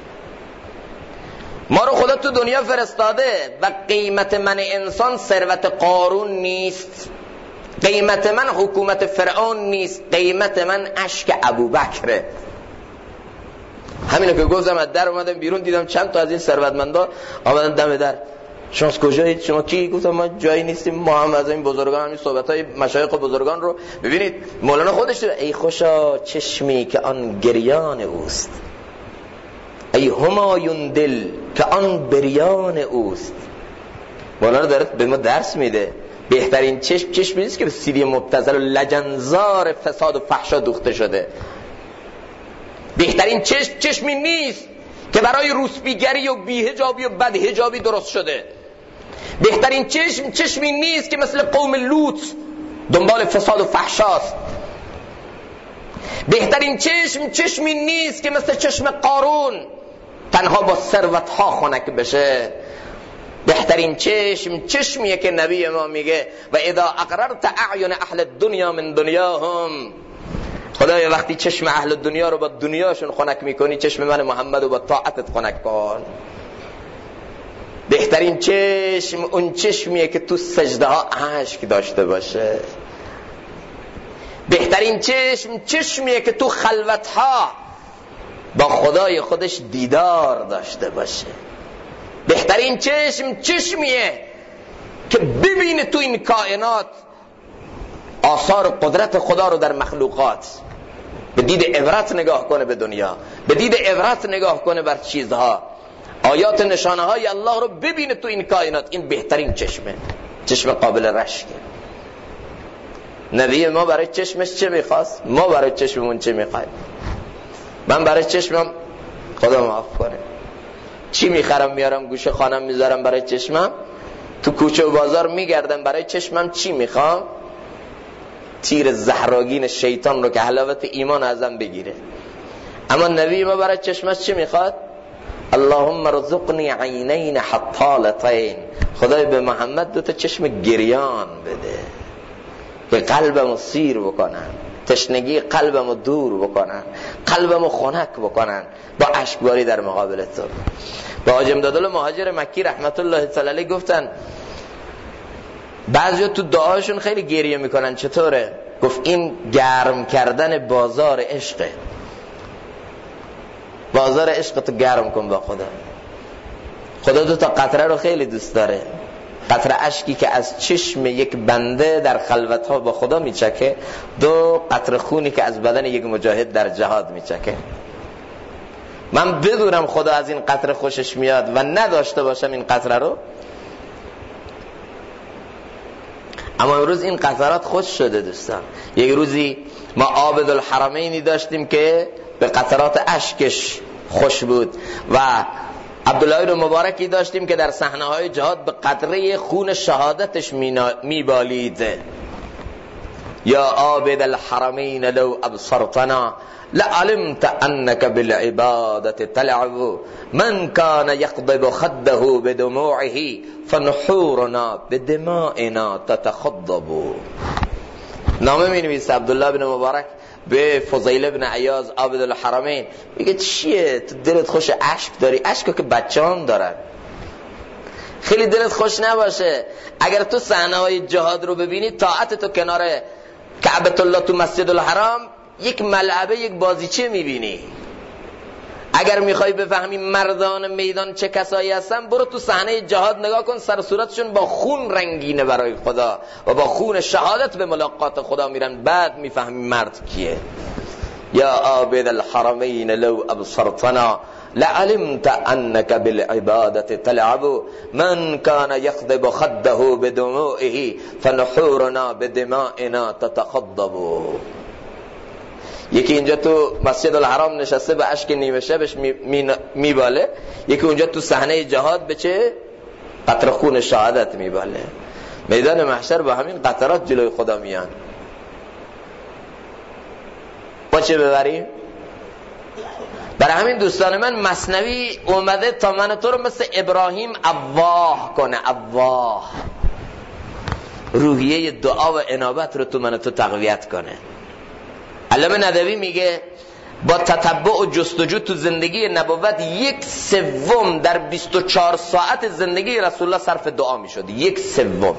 ما رو خدا تو دنیا فرستاده و قیمت من انسان ثروت قارون نیست، قیمت من حکومت فرعون نیست، قیمت من اشک ابوبکره. همینو که گفتم از در اومدم بیرون دیدم چند تا از این ثروتمندا آمدن دم در. شما از کجایید؟ شما کی؟ گفتم ما جایی نیستیم، ما هم از این بزرگان، همین صحبت‌های مشایخ و بزرگان رو ببینید. مولانا خودش ای خوشا چشمی که آن گریان اوست، ای همایون دل که آن بریان اوست. مولانا داره به ما درس میده بهترین چشمی نیست که به سیری مبتذل و لجنزار فساد و فحشا دوخته شده. بهترین چشمی نیست که برای روسبیگری و بیهجابی و بدهجابی درست شده. بهترین چشمی نیست که مثل قوم لوط دنبال فساد و فحشاست. بهترین چشمی نیست که مثل چشم قارون تنها با ثروت‌ها خنک بشه. بهترین چشمیه که نبی ما میگه و اذا اقررت اعین اهل الدنیا من دنیاهم، خدای وقتی چشم اهل دنیا رو با دنیاشون خنک میکنی، چشم من محمد رو با طاعتت خنک کن. بهترین چشم اون چشمیه که تو سجده ها اشک داشته باشه. بهترین چشمیه که تو خلوت ها با خدای خودش دیدار داشته باشه. بهترین چشمیه که ببینه تو این کائنات آثار قدرت خدا رو در مخلوقات، به دید عبرت نگاه کنه به دنیا، به دید عبرت نگاه کنه بر چیزها، آیات نشانه های الله رو ببینه تو این کائنات. این بهترین چشمه، چشم قابل رشکه. نبی ما برای چشمش چه میخواست؟ ما برای چشممون چه میخوایم؟ من برای چشمم خدا معاف کنه چی میخرم میارم گوشه خانم میذارم برای چشمم، تو کوچه و بازار میگردم برای چشمم چی میخوام؟ تیر زهراگین شیطان رو که حلاوت ایمان ازم بگیره. اما نبی ما برای چشمش چی میخواد؟ اللهم رزقنی عینین حطالتین، خدای به محمد دوتا چشم گریان بده که قلبمو سیر بکنن، تشنگی قلبمو دور بکنن، قلبمو خنک بکنن با اشکباری در مقابل تو. با حاج امدادالله مهاجر مکی رحمت الله تعالی علیه گفتن بعضیا تو دعاشون خیلی گریه میکنن. چطوره؟ گفت این گرم کردن بازار عشقه. بازار عشق تو گرم کن با خدا. خدا دو تا قطره رو خیلی دوست داره. قطره اشکی که از چشم یک بنده در خلوتها با خدا میچکه، دو قطره خونی که از بدن یک مجاهد در جهاد میچکه. من بدونم خدا از این قطره خوشش میاد و نداشته باشم این قطره رو، اما امروز این قطرات خوش شده دوستان. یک روزی ما عابد الحرمینی داشتیم که به قطرات اشکش خوش بود و عبدالله بن مبارکی داشتیم که در صحنه‌های جهاد به قطره خون شهادتش میبالید. یا عابد الحرمین لو ابصرتنا لعلمت انك بالعبادة تلعب من كان يقضب خده بدموعه فنحورنا بدمائنا تتخضب. نامه می نویسه عبدالله بن مبارک به فضیل بن عیاض عابد الحرمین، میگه چیه تو دلت خوش اشک داری؟ اشکو که بچه‌ام دارن. خیلی دلت خوش نباشه اگر تو صحنه‌های جهاد رو ببینی، طاعت تو کنار کعبه الله تو مسجد الحرام یک ملعبه، یک بازیچه میبینی. اگر میخوای بفهمی مردان میدان چه کسایی هستن، برو تو صحنه جهاد نگاه کن، سر و صورتشون با خون رنگینه برای خدا و با خون شهادت به ملاقات خدا میرن. بعد میفهمی مرد کیه. یا عابد الحرمین لو ابصرتنا لعلمت انك بالعبادة تلعب من كان يخضب خده بدموعه فنحورنا بدمائنا تتخضب. یکی اینجا تو مسجد الحرام نشسته به اشک نیمه شبش میباله، یکی اونجا تو صحنه جهاد به چه؟ قطره خون شهادت میباله. میدان محشر با همین قطرات جلوی خدا میان. با چه ببریم؟ برای همین دوستان من مثنوی اومده تا من تو رو مثل ابراهیم اواه کنه. اواه، روحیه دعا و انابت رو تو من تو تقویت کنه. علامه ندوی میگه با تتبع و جستجو تو زندگی نبوت 1/3 در 24 ساعت زندگی رسول الله صرف دعا میشد. 1/3.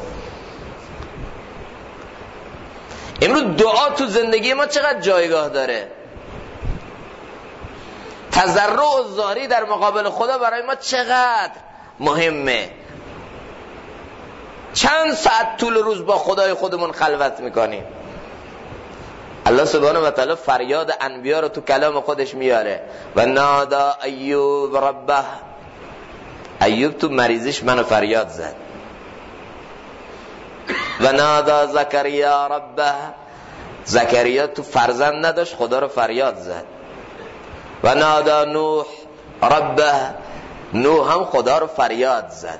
امروز دعا تو زندگی ما چقدر جایگاه داره؟ تضرع و زاری در مقابل خدا برای ما چقدر مهمه؟ چند ساعت طول روز با خدای خودمون خلوت میکنیم؟ الله سبحانه و تعالی فریاد انبیا رو تو کلام خودش میاره. و نادا ایوب ربه، ایوب تو مریضیش منو فریاد زد. و نادا زکریا ربه، زکریا تو فرزند نداشت خدا رو فریاد زد. و نادا نوح ربه، نوح هم خدا رو فریاد زد.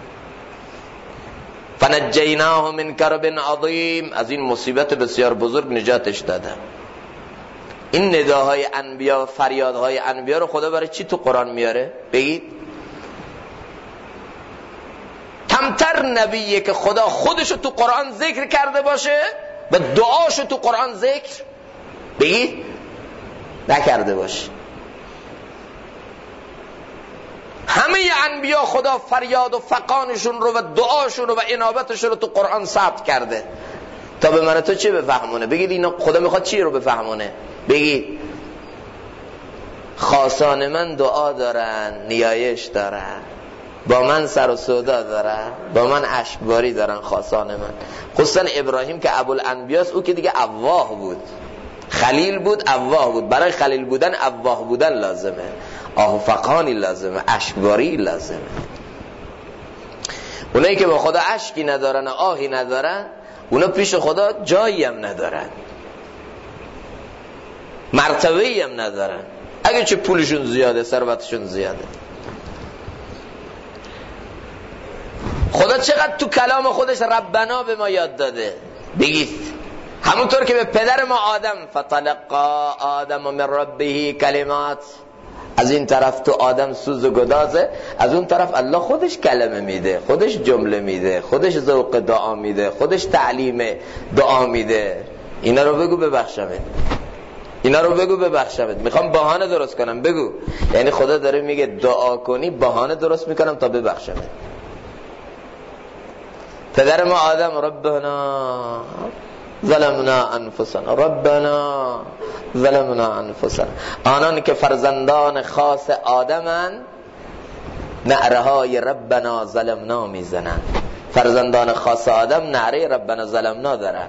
فنجیناه من کرب عظیم، از این مصیبت بسیار بزرگ نجاتش داده. این نداهای انبیا و فریادهای انبیا رو خدا برای چی تو قرآن میاره؟ بگید. کمتر نبیه که خدا خودشو تو قرآن ذکر کرده باشه و دعاشو تو قرآن ذکر بگید نکرده باشه. همه انبیا خدا فریاد و فقانشون رو و دعاشون رو و انابتشون رو تو قرآن ثبت کرده تا به من تو چی بفهمونه؟ بگید اینا خدا میخواد چی رو بفهمونه؟ بگید. خاصان من دعا دارن، نیایش دارن، با من سر و سودا دارن، با من اشکباری دارن. خاصان من خصوصا ابراهیم که ابوالانبیاست، او که دیگه اواه بود، خلیل بود، اواه بود. برای خلیل بودن اواه بودن لازمه، آه فقانی لازمه، اشکباری لازمه. اونایی که با خدا اشکی ندارن، آهی ندارن، اونا پیش خدا جایی هم ندارن، مرتبه‌ای هم ندارن، اگه چه پولشون زیاده، ثروتشون زیاده. خدا چقدر تو کلام خودش ربنا به ما یاد داده. بگید همونطور که به پدر ما آدم فتلقا آدم من ربه کلمات، از این طرف تو آدم سوز و گدازه، از اون طرف الله خودش کلمه میده، خودش جمله میده، خودش ذوق دعا میده، خودش تعلیم دعا میده. اینا رو بگو ببخشمت، اینا رو بگو ببخشمت. میخوام بهانه درست کنم. بگو. یعنی خدا داره میگه دعا کنی، بهانه درست میکنم تا ببخشمت. پدر ما آدم ربنا ظلمنا انفسنا، ربنا ظلمنا انفسنا. آنان که فرزندان خاص آدمن نعره های ربنا ظلمنا میزنن. فرزندان خاص آدم نعره ربنا ظلمنا دارن.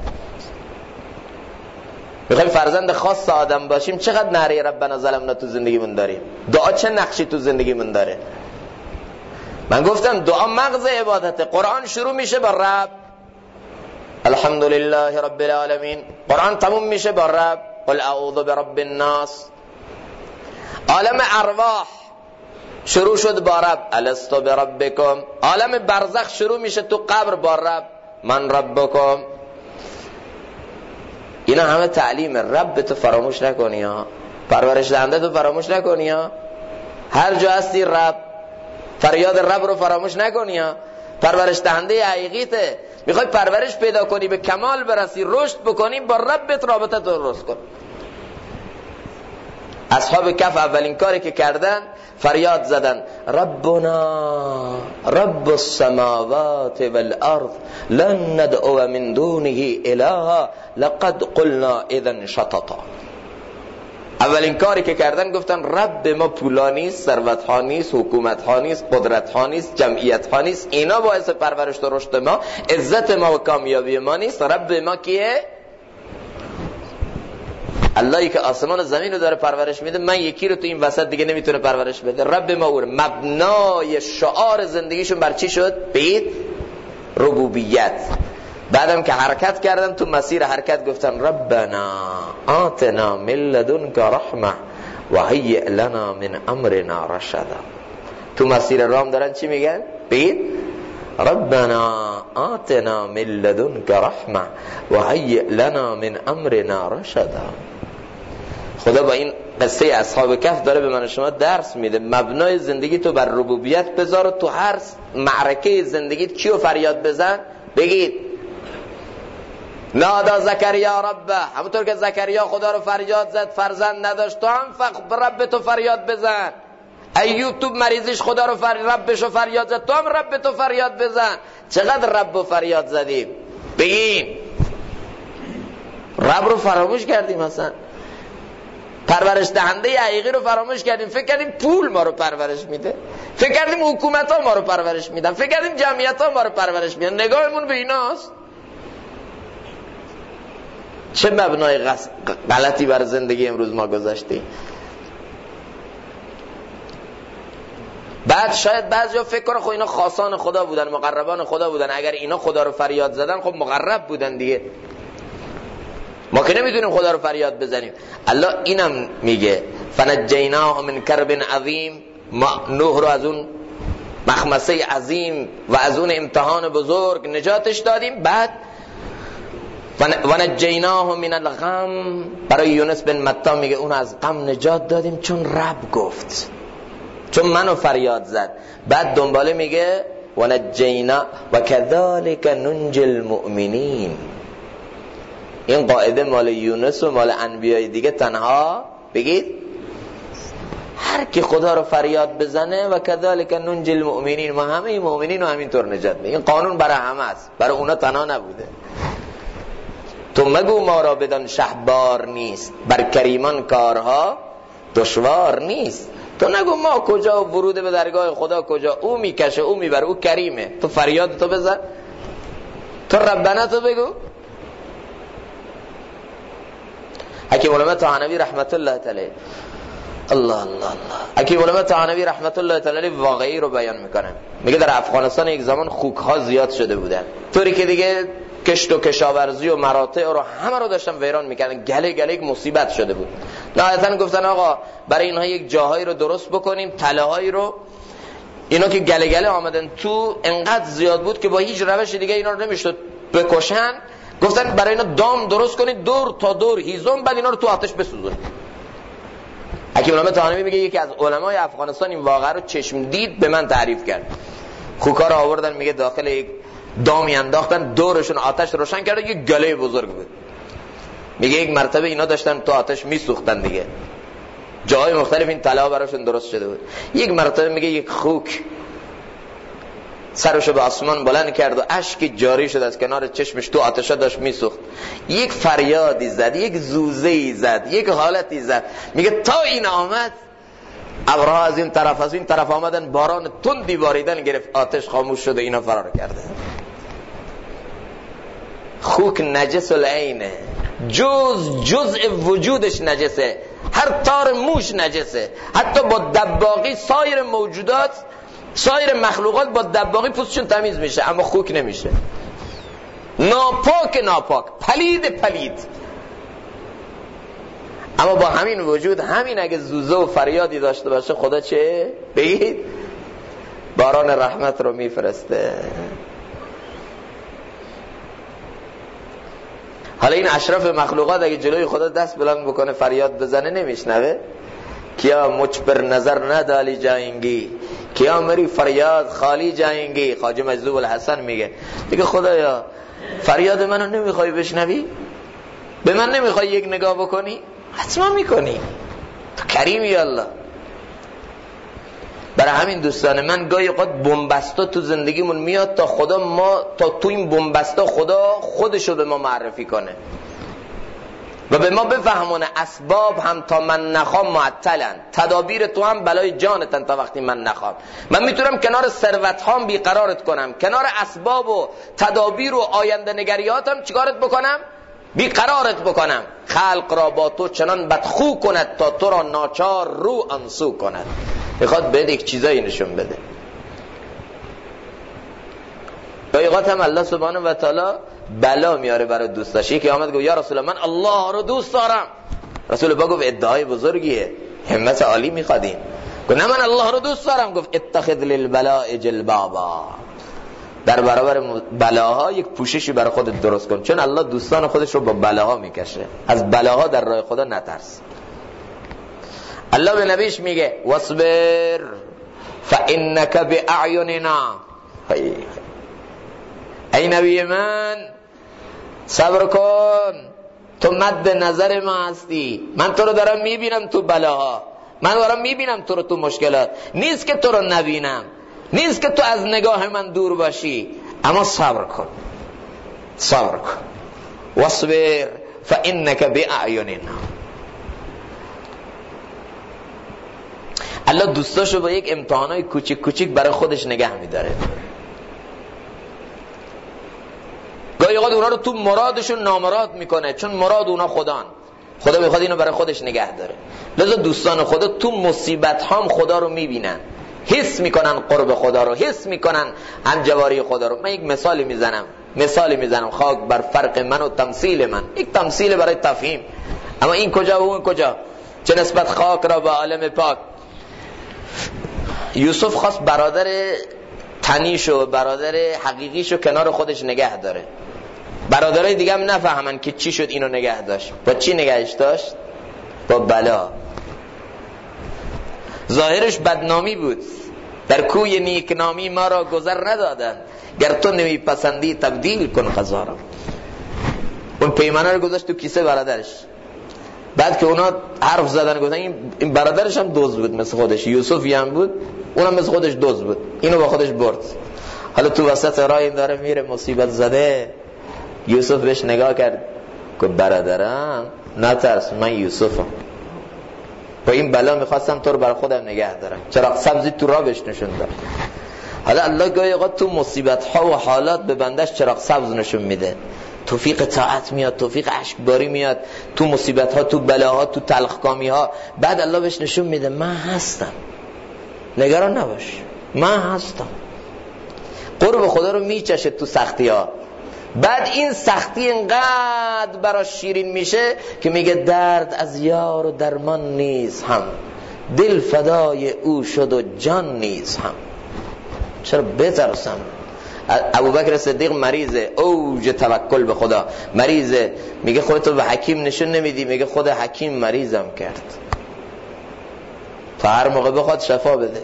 میخوایم فرزند خاص آدم باشیم، چقدر نعره ربنا ظلمنا تو زندگی من داریم؟ دعا چه نقشی تو زندگی من داره؟ من گفتم دعا مغز عبادته. قرآن شروع میشه با رب، الحمدلله رب العالمین. قرآن تموم میشه با رب، قل اعوذ برب الناس. عالم ارواح شروع شد با رب، الست بربکم. عالم برزخ شروع میشه تو قبر با رب، من ربکم. اینا همه تعلیم. رب تو فراموش نکنی ها، پرورش دهنده تو فراموش نکنی ها. هر جا هستی رب، فریاد رب رو فراموش نکنی ها. پرورش دهنده حقیقیته. میخوای پرورش پیدا کنی، به کمال برسی، رشد بکنی، با ربت رابطه درست کن. اصحاب کهف اولین کاری که کردن فریاد زدن ربنا رب السماوات والارض لن ندعو من دونه الها لقد قلنا اذا شططا. اولین کاری که کردن گفتن رب ما پولا نیست، ثروت ها نیست، حکومت ها نیست، قدرت ها نیست، جمعیت ها نیست. اینا باعث پرورش و رشد ما، عزت ما و کامیابی ما نیست. رب ما کیه؟ اللهی که آسمان و زمین رو داره پرورش میده، من یکی رو تو این وسط دیگه نمیتونه پرورش بده. رب ما اوره. مبنای شعار زندگیشون بر چی شد؟ بید ربوبیت. بعدم که حرکت کردن تو مسیر حرکت گفتن ربنا آتنا من لدنک رحمه و هیئ لنا من امرنا رشدا. تو مسیر رام دارن چی میگن؟ بید ربنا آتنا من لدنک رحمه و هیئ لنا من امرنا رشدا. خدا با این قصه اصحاب کهف داره به من و شما درس میده. مبنای زندگی تو بر ربوبیت بذار و تو هر معرکه زندگیت کیو فریاد بزن؟ بگید نادا زکریا ربه، همونطور که زکریا خدا رو فریاد زد فرزند نداشت، تو هم رب تو فریاد بزن. ایوب تو مریضیش خدا رو ربش رو فریاد زد، تو هم رب تو فریاد بزن. چقدر رب رو فریاد زدیم؟ بگین رب رو فراموش کردیم، مثلا پرورش دهنده حقیقی رو فراموش کردیم. فکر کردیم پول ما رو پرورش میده، فکر کردیم حکومت ها ما رو پرورش میدن، فکر کردیم جمعیت ها ما رو پرورش میدن. نگاهمون به ایناست. چه مبنای غلطی بر زندگی امروز ما گذاشتیم. بعد شاید بعضیا فکر کنن خب اینا خاصان خدا بودن، مقربان خدا بودن، اگر اینا خدا رو فریاد زدن خب مقرب بودن دیگه، ما که نمیتونیم خدا رو فریاد بزنیم. الله اینم میگه فنجیناه من کرب عظیم، ما نوح رو از اون مخمسه عظیم و از اون امتحان بزرگ نجاتش دادیم. بعد ونجیناه من الغم، برای یونس بن متی میگه اون از غم نجات دادیم چون رب گفت، چون منو فریاد زد. بعد دنباله میگه ونجینا و کذالک ننجی المؤمنین. این قاعده مال یونس و مال انبیای دیگه تنها بگید هر کی خدا رو فریاد بزنه و کذالک ننجی المؤمنین، ما همه مؤمنین رو همینطور نجات میدیم. این قانون برای همه است، برای اونا تنها نبوده. تو مگو ما را بدان شهبار نیست، بر کریمان کارها دشوار نیست. تو نگو ما کجا ورود به درگاه خدا کجا، او میکشه او میبره او کریمه. تو فریاد تو بزن، تو ربنا تو بگو. حکیم علامه طحاوی رحمت الله تعالی الله حکیم علامه طحاوی رحمت الله تعالی واقعی رو بیان میکنه. میگه در افغانستان یک زمان خوک ها زیاد شده بودن، طوری که دیگه کشت و کشاورزی و مراتع رو همه رو داشتن ویران میکردن. گله یک مصیبت شده بود. نهایتاً گفتن آقا برای اینها یک جاهایی رو درست بکنیم، تله‌هایی رو. اینا که گله آمدن تو انقدر زیاد بود که با هیچ روش دیگه اینا رو نمیشد بکشن. گفتن برای اینا دام درست کنید دور تا دور هیزم، بعد اینا رو تو آتش بسوزونید. حکیم علامه طحاوی میگه یکی از علمای افغانستان این واقعه رو چشم دید به من تعریف کرد. خوکا رو آوردن، میگه داخل یک دامی انداختن، دورشون آتش روشن کرده، یک گله بزرگ بود. میگه یک مرتبه اینا داشتن تو آتش میسوختن دیگه، جاهای مختلف این طلا براشون درست شده بود. یک مرتبه میگه یک خوک سرشو به آسمان بلند کرد و اشک جاری شد از کنار چشمش، تو آتش داشت میسوخت. یک فریادی زد، یک زوزه‌ای زد، یک حالتی زد. میگه تا این آمد ابرها از این طرف آمدن، باران تندی باریدن گرفت، آتش خاموش شده، اینا فرار کرده. خوک نجس العینه، جزء وجودش نجسه، هر تار موش نجسه. حتی با دباغی سایر موجودات، سایر مخلوقات با دباغی پوستشون تمیز میشه، اما خوک نمیشه. ناپاک، پلید. اما با همین وجود، همین اگه زوزه و فریادی داشته باشه، خدا چه؟ بگید باران رحمت رو میفرسته. حالا این اشرف مخلوقات اگه جلوی خدا دست بلند بکنه فریاد بزنه نمیشنوه؟ کیا مجھ پر نظر ندالی جائنگی، کیا میری فریاد خالی جائنگی. خواجه مجذوب الحسن میگه خدایا فریاد منو نمیخوای بشنوی؟ به من نمیخوای یک نگاه بکنی؟ حتما میکنی، تو کریمی الله. برای همین دوستان من گاهی اوقات بنبستا تو زندگیمون میاد تا تو این بنبستا خدا خودشو به ما معرفی کنه و به ما بفهمونه اسباب هم تا من نخوام معطلن، تدابیر تو هم بلای جانتن تا وقتی من نخوام. من میتونم کنار ثروت هام بیقرارت کنم، کنار اسباب و تدابیر و آینده نگریاتم چیکارت بکنم؟ بیقرارت بکنم، خلق را با تو چنان بدخو کند تا تو را ناچار رو انسو کند. میخواد بهت یک چیزایی نشون بده. گاهی هم الله سبحانه و تعالی بلا میاره برای دوست داشتی. که آمد گفت یا رسول الله من الله رو دوست دارم. رسول الله گفت ادعای بزرگیه، همت عالی میخوادین. گفت نه من الله رو دوست دارم. گفت اتخذ للبلاء جلبابا، در برابر بلاها یک پوششی برای خودت درست کن، چون الله دوستان خودش رو با بلاها میکشه. از بلاها در راه خدا نترس. الله به نبیش میگه واصبر فانک باعیننا. ای نبی من صبر کن، تو مد نظر ما هستی، من تو رو دارم میبینم تو بلاها، من دارم میبینم تو رو تو مشکلات. نیست که تو رو نبینم، نیست که تو از نگاه من دور باشی، اما صبر کن، صبر کن. واصبر فانک باعیننا. الله دوستاشو با یک امتحانای کوچیک کوچیک برای خودش نگه میداره. گاهی اوقات اونا رو تو مرادشون نامراد میکنه، چون مراد اونا خدا میخواد اینو برای خودش نگه داره. لذا دوستان خدا تو مصیبت هم خدا رو میبینن، حس میکنن قرب خدا رو، حس میکنن همجواری خدا رو. من یک مثالی میزنم خاک بر فرق من و تمثیل من، یک تمثیل برای تفهیم، اما این کجا و اون کجا، چه نسبت خاک را به عالم پاک. یوسف خواست برادر تنیشو، برادر حقیقیشو کنار خودش نگه داره. برادرای دیگه هم نفهمن که چی شد اینو نگه داشت. با چی نگهش داشت؟ با بلا. ظاهرش بدنامی بود. در کوی نیکنامی ما را گذر ندادن، گر تو نمی پسندی تبدیل کن قضا را. اون پیمانه رو گذاشت تو کیسه برادرش. بعد که اونا حرف زدن گفتن این برادرش هم دزد بود مثل خودش، یوسفی هم بود، اونم مثل خودش دزد بود، اینو با خودش برد. حالا تو وسط راه این داره میره مصیبت زده. یوسف بهش نگاه کرد که برادرم نترس، من یوسفم، با این بلا میخواستم تو رو بر خودم نگه دارم. چراغ سبزی تو راه بهش نشون داد. حالا الله گاهی اوقات تو مصیبت ها و حالات به بندش چراغ سبز نشون میده. توفیق طاعت میاد، توفیق اشکباری میاد تو مصیبت ها، تو بلاها، تو تلخکامی ها. بعد الله بهش نشون میده من هستم، نگران نباش، من هستم. قرب خدا رو میچشه تو سختی ها. بعد این سختی انقدر براش شیرین میشه که میگه درد از یار و درمان نیز هم، دل فدای او شد و جان نیز هم. چرا بترسم؟ ابوبکر صدیق مریضه، اوج توکل به خدا، مریضه، میگه خودتو به حکیم نشون نمیدی، میگه خود حکیم مریضم کرد تا هر موقع بخواد شفا بده.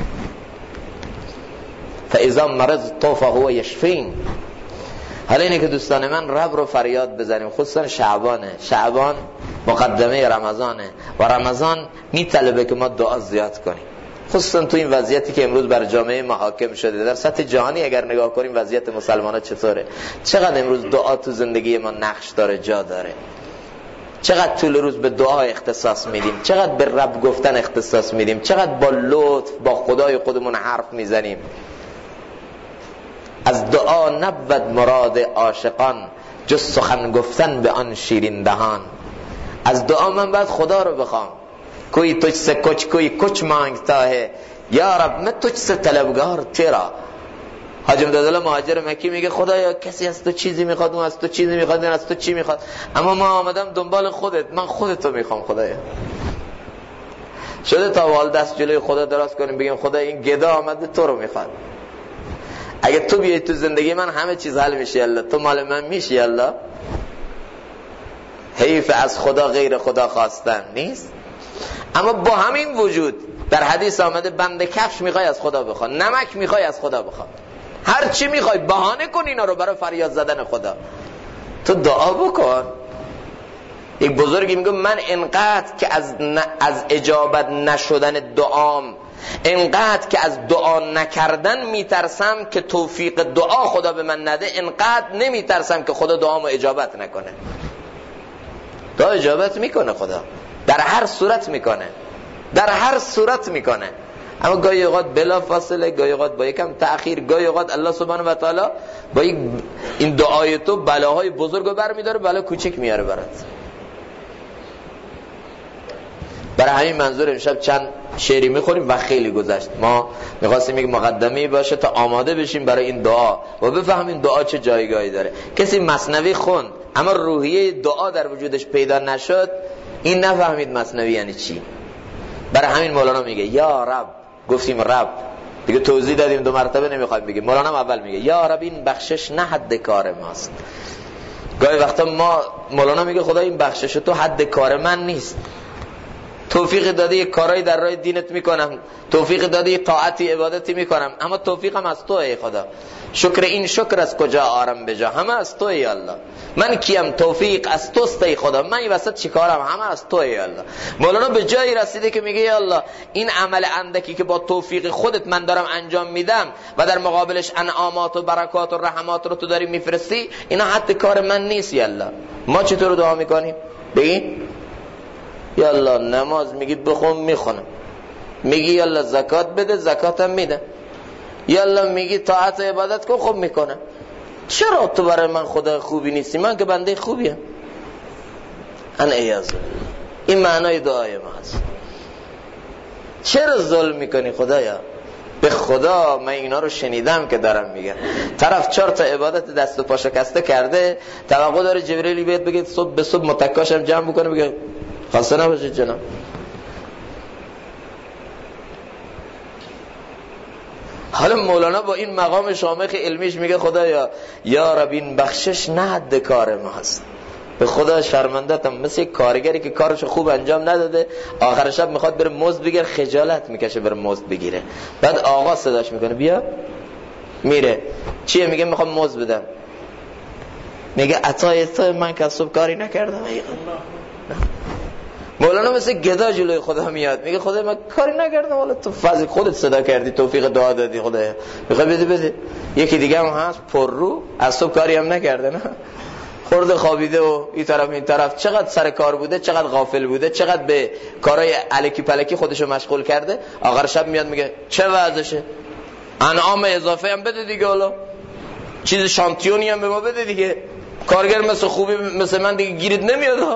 فاذا مرضت فهو یشفین. حالا اینه که دوستان من رب رو فریاد بزنیم، خصوصا شعبان مقدمه رمضانه و رمضان میطلبه که ما دعا زیاد کنیم، خصوصا تو این وضعیتی که امروز بر جامعه ما حاکم شده. در سطح جهانی اگر نگاه کنیم وضعیت مسلمان‌ها چطوره، چقدر امروز دعا تو زندگی ما نقش داره، جا داره، چقدر طول روز به دعا اختصاص میدیم، چقدر به رب گفتن اختصاص میدیم، چقدر با لطف با خدای خودمون حرف میزنیم. از دعا نبود مراد عاشقان، جز سخن گفتن به آن شیرین دهان. از دعا من باید خدا رو بخوام. کوئی تجھ سے کچھ کوئی کچھ مانگتا ہے، یا رب میں تجھ سے طلبگار تیرا. حاج امدادالله مهاجر مکی میگه خدایا کسی از تو چیزی میخواد، اون از تو چیزی میخواد، این از تو چی میخواد، اما ما آمدم دنبال خودت، من خودتو میخوام. خدایا شده تا وال دست جلوی خدا دراز کنیم بگیم خدا این گدا آمده تو رو میخواد. اگه تو بیای تو زندگی من همه چیز حل میشه الله، تو مال من میشی الله. حیف از خدا غیر خدا خواستن نیست. اما با همین وجود در حدیث آمده بنده کفش میخوای از خدا بخواد، نمک میخوای از خدا بخواد، هر چی میخوای بهانه کن اینا رو برای فریاد زدن خدا. تو دعا بکن. یک بزرگی میگه من انقدر که از اجابت نشدن دعام، انقدر که از دعا نکردن میترسم که توفیق دعا خدا به من نده، انقدر نمیترسم که خدا دعامو اجابت نکنه. دعا اجابت میکنه خدا، در هر صورت میکنه، در هر صورت میکنه. اما گاهی اوقات بلا فاصله، گاهی اوقات با یکم تأخیر، گاهی اوقات الله سبحانه و تعالی با این دعای تو بلاهای بزرگو برمی‌داره، بلا کوچیک میاره برات. برای همین منظور امشب چند شعری میخوریم و خیلی گذشت. ما میخواستیم یک مقدمه‌ای باشه تا آماده بشیم برای این دعا و بفهمیم دعا چه جایگاهی داره. کسی مثنوی خوند اما روحیه دعا در وجودش پیدا نشد، این نفهمید مثنوی یعنی چی. برای همین مولانا میگه یا رب، گفتیم رب دیگه توضیح دادیم 2 مرتبه نمیخوایم بگیم. مولانا اول میگه یا رب این بخشش نه حد کار ماست. گاهی وقتا مولانا میگه خدا این بخشش تو حد کار من نیست، توفیق داده یک کارایی در راه دینت میکنم، توفیق داده یک طاعتی عبادتی میکنم، اما توفیقم از تو ای خدا. شکر این شکر از کجا آرم بجا، همه از تو ای الله. من کیم؟ توفیق از توست ای خدا. من این وسط چیکارم؟ همه از تو ای الله. مولانا به جایی رسیده که میگه یا الله این عمل اندکی که با توفیق خودت من دارم انجام میدم و در مقابلش انعامات و برکات و رحمات رو تو داری میفرستی، اینا حد کار من نیست یا الله. ما چطور دعا میکنیم؟ بگین یا الله نماز میگی بخون میخونم، میگی یا الله زکات بده زکاتم میده، یا الله میگی طاعت و عبادت کن خب میکنم. چرا تو برای من خدا خوبی نیستی؟ من که بنده خوبیم. انا ایاز این معنای دعای ما هست. چرا ظلم میکنی خدایا؟ به خدا من اینا رو شنیدم که دارم میگم. طرف 4 تا عبادت دست و پا شکسته کرده، توقع داره جبرئیل بیاد بگه صبح به صبح متکاشم جمع بکنه بگه خسته نباشید جناب. حالا مولانا با این مقام شامخ علمیش میگه خدایا یا رب این بخشش نه حد کار ما هست. به خدا شرمنده‌ام، مثل یک کارگری که کارشو خوب انجام نداده، آخر شب میخواد بره مزد بگیره، خجالت میکشه بره مزد بگیره. بعد آقا صداش میکنه بیا، میره چیه؟ میگه میخوام مزد بدم. میگه عطای تو من که صبح کاری نکردم. مولانا مثل گدا جلوی خدا میاد میگه خدا من کاری نکردم، حالا تو فضل خودت صدا کردی، توفیق دعا دادی خدایا، میخوای بده. یکی دیگه هم هست پر رو، از صبح کاری هم نکرده، نه خورده خوابیده و این طرف این طرف، چقدر سر کار بوده، چقدر غافل بوده، چقدر به کارهای الکی پلکی خودشو مشغول کرده. آخر شب میاد میگه چه وضعشه؟ انعام اضافه هم بده دیگه، حالا چیز شانتیونی هم به ما بده دیگه. کارگر مثل خوبی مثل من دیگه گیرت نمیاد.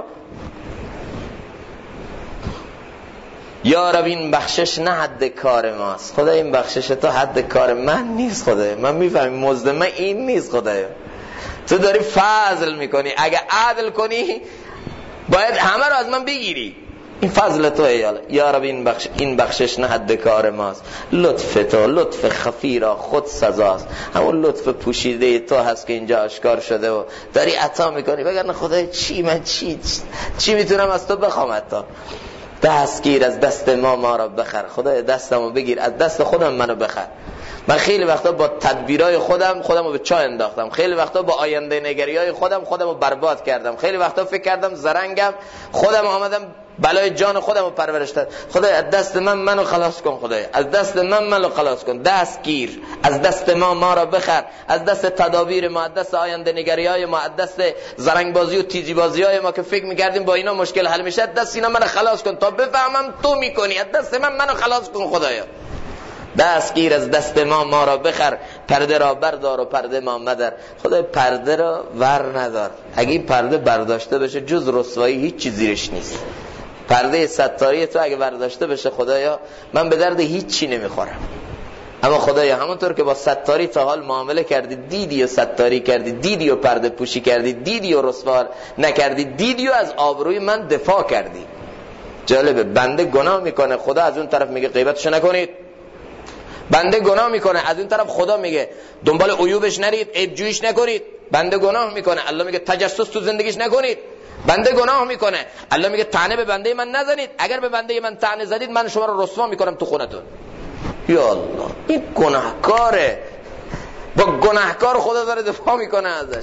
یا رب این بخشش نه حد کار ماست. خدا این بخشش تو حد کار من نیست خدایا. من میفهمم مزد من این نیست خدایا. تو داری فضل میکنی، اگه عدل کنی باید همه رو از من بگیری. این فضل تو یا رب این بخشش نه حد کار ماست. لطف تو لطف خفی را خود سزاست. همون لطف پوشیده تو هست که اینجا آشکار شده و داری عطا میکنی. وگرنه خدای من چی میتونم از تو بخوام؟ عطا دستگیر از دست ما را بخر. خدای دستمو بگیر، از دست خودم منو بخر. من خیلی وقتا با تدبیرای خودمو به چاه انداختم، خیلی وقتا با آینده نگریای خودمو برباد کردم، خیلی وقتا فکر کردم زرنگم، خودم آمدم بلای جان خودمو پرورش دادم. خدای از دست منو خلاص کن، خدای از دست منو خلاص کن. دستگیر از دست ما را بخر، از دست تدابیر ما، از دست آینده نگریای ما، از دست زرنگ بازی و تیزی بازیای ما که فکر می‌کردیم با اینا مشکل حل میشه. دست اینا منو خلاص کن تا بفهمم تو میکنی. از دست منو خلاص کن خدایا. دستگیر از دست ما را بخر، پرده را بردار و پرده ما مدر. خدای پرده را ور ندار. اگه این پرده برداشته بشه جز رسوایی هیچ چیز زیرش نیست. پرده ستاری تو اگه برداشته بشه خدایا من به درد هیچ چی نمیخورم. اما خدایا همونطور که با ستاری تا حال معامله کردی، دیدی و ستاری کردی، دیدی و پرده پوشی کردی، دیدی و رسوا نکردی، دیدی و از آبروی من دفاع کردی. جالبه بنده گناه میکنه، خدا از اون طرف میگه غیبتش نکنید. بنده گناه میکنه، از اون طرف خدا میگه دنبال عیوبش نرید، عیب جویش نکنید. بنده گناه میکنه، الله میگه تجسس تو زندگیش نکنید. بنده گناه میکنه، الله میگه طعنه به بنده من نزنید. اگر به بنده من طعنه زدید من شما رو رسوا میکنم تو خونتون. یا الله این گناهکاره، با گناهکار خدا داره دفاع میکنه ازش.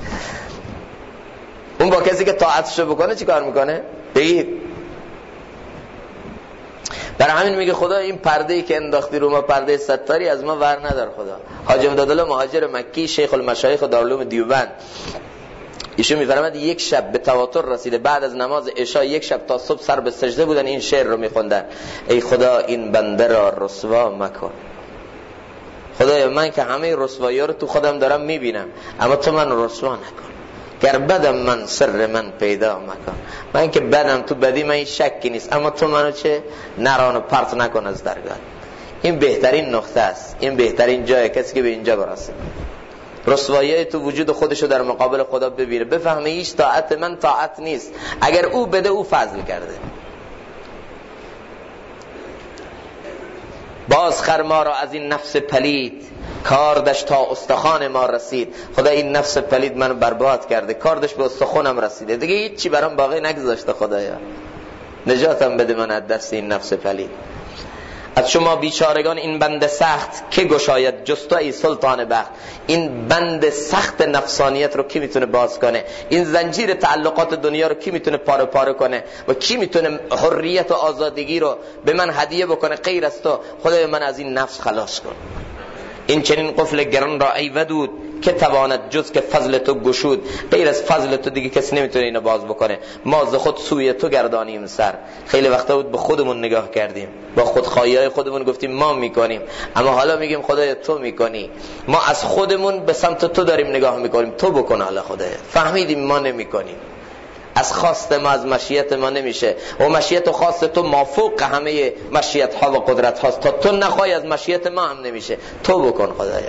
اون با کسی که طاعتشو بکنه چی کار میکنه؟ بگید. برای همین میگه خدا این پرده‌ای که انداختی رو ما، پرده ستاری، از ما ور ندار خدا. حاج امدادالله مهاجر مکی، شیخ المشایخ دارالعلوم دیوبند، ایشون میفرماد یک شب به تواتر رسیده، بعد از نماز عشا یک شب تا صبح سر به سجده بودن، این شعر رو میخوندن: ای خدا این بنده را رسوا مکن. خدایا من که همه رسوایی رو تو خودم دارم میبینم، اما تو من رسوا نکن. گر بدم من سر من پیدا مکن. من که بدم، تو بدی من این شکی نیست، اما تو منو چه نران و پرت نکن از درگاه. این بهترین نقطه است، این بهترین جای کسی که به اینجا برسه. رسوایی تو وجود خودشو در مقابل خدا ببینه، بفهمه هیچ طاعت من طاعت نیست، اگر او بده او فضل کرده. باز خر ما را از این نفس پلید، کاردش تا استخوان ما رسید. خدا این نفس پلید منو برباد کرده، کاردش به استخوانم رسیده، دیگه هیچی برام باقی نگذاشته. خدایا نجاتم بده من از دست این نفس پلید. از شما بیچارگان این بند سخت که گشاید، جز تو ای سلطان بخت. این بند سخت نفسانیت رو کی میتونه باز کنه؟ این زنجیر تعلقات دنیا رو کی میتونه پاره پاره کنه؟ و کی میتونه حریت و آزادگی رو به من هدیه بکنه غیر از تو؟ خدای من از این نفس خلاص کن. این چنین قفل گران را ای ودود، که تواند جز که فضل تو گشود. غیر از فضل تو دیگه کسی نمیتونه اینو باز بکنه. ما ز خود سوی تو گردانیم سر. خیلی وقتا بود به خودمون نگاه کردیم، با خودخواهی‌های خودمون گفتیم ما میکنیم، اما حالا میگیم خدای تو میکنی. ما از خودمون به سمت تو داریم نگاه میکنیم، تو بکن حالا خدای. فهمیدیم ما نمیکنیم، از خواست ما از مشیت ما نمیشه، و مشیت و خواست تو مافوق همه مشیت ها و قدرت هاست. تا تو نخوای از مشیت ما هم نمیشه، تو بکن خدایا.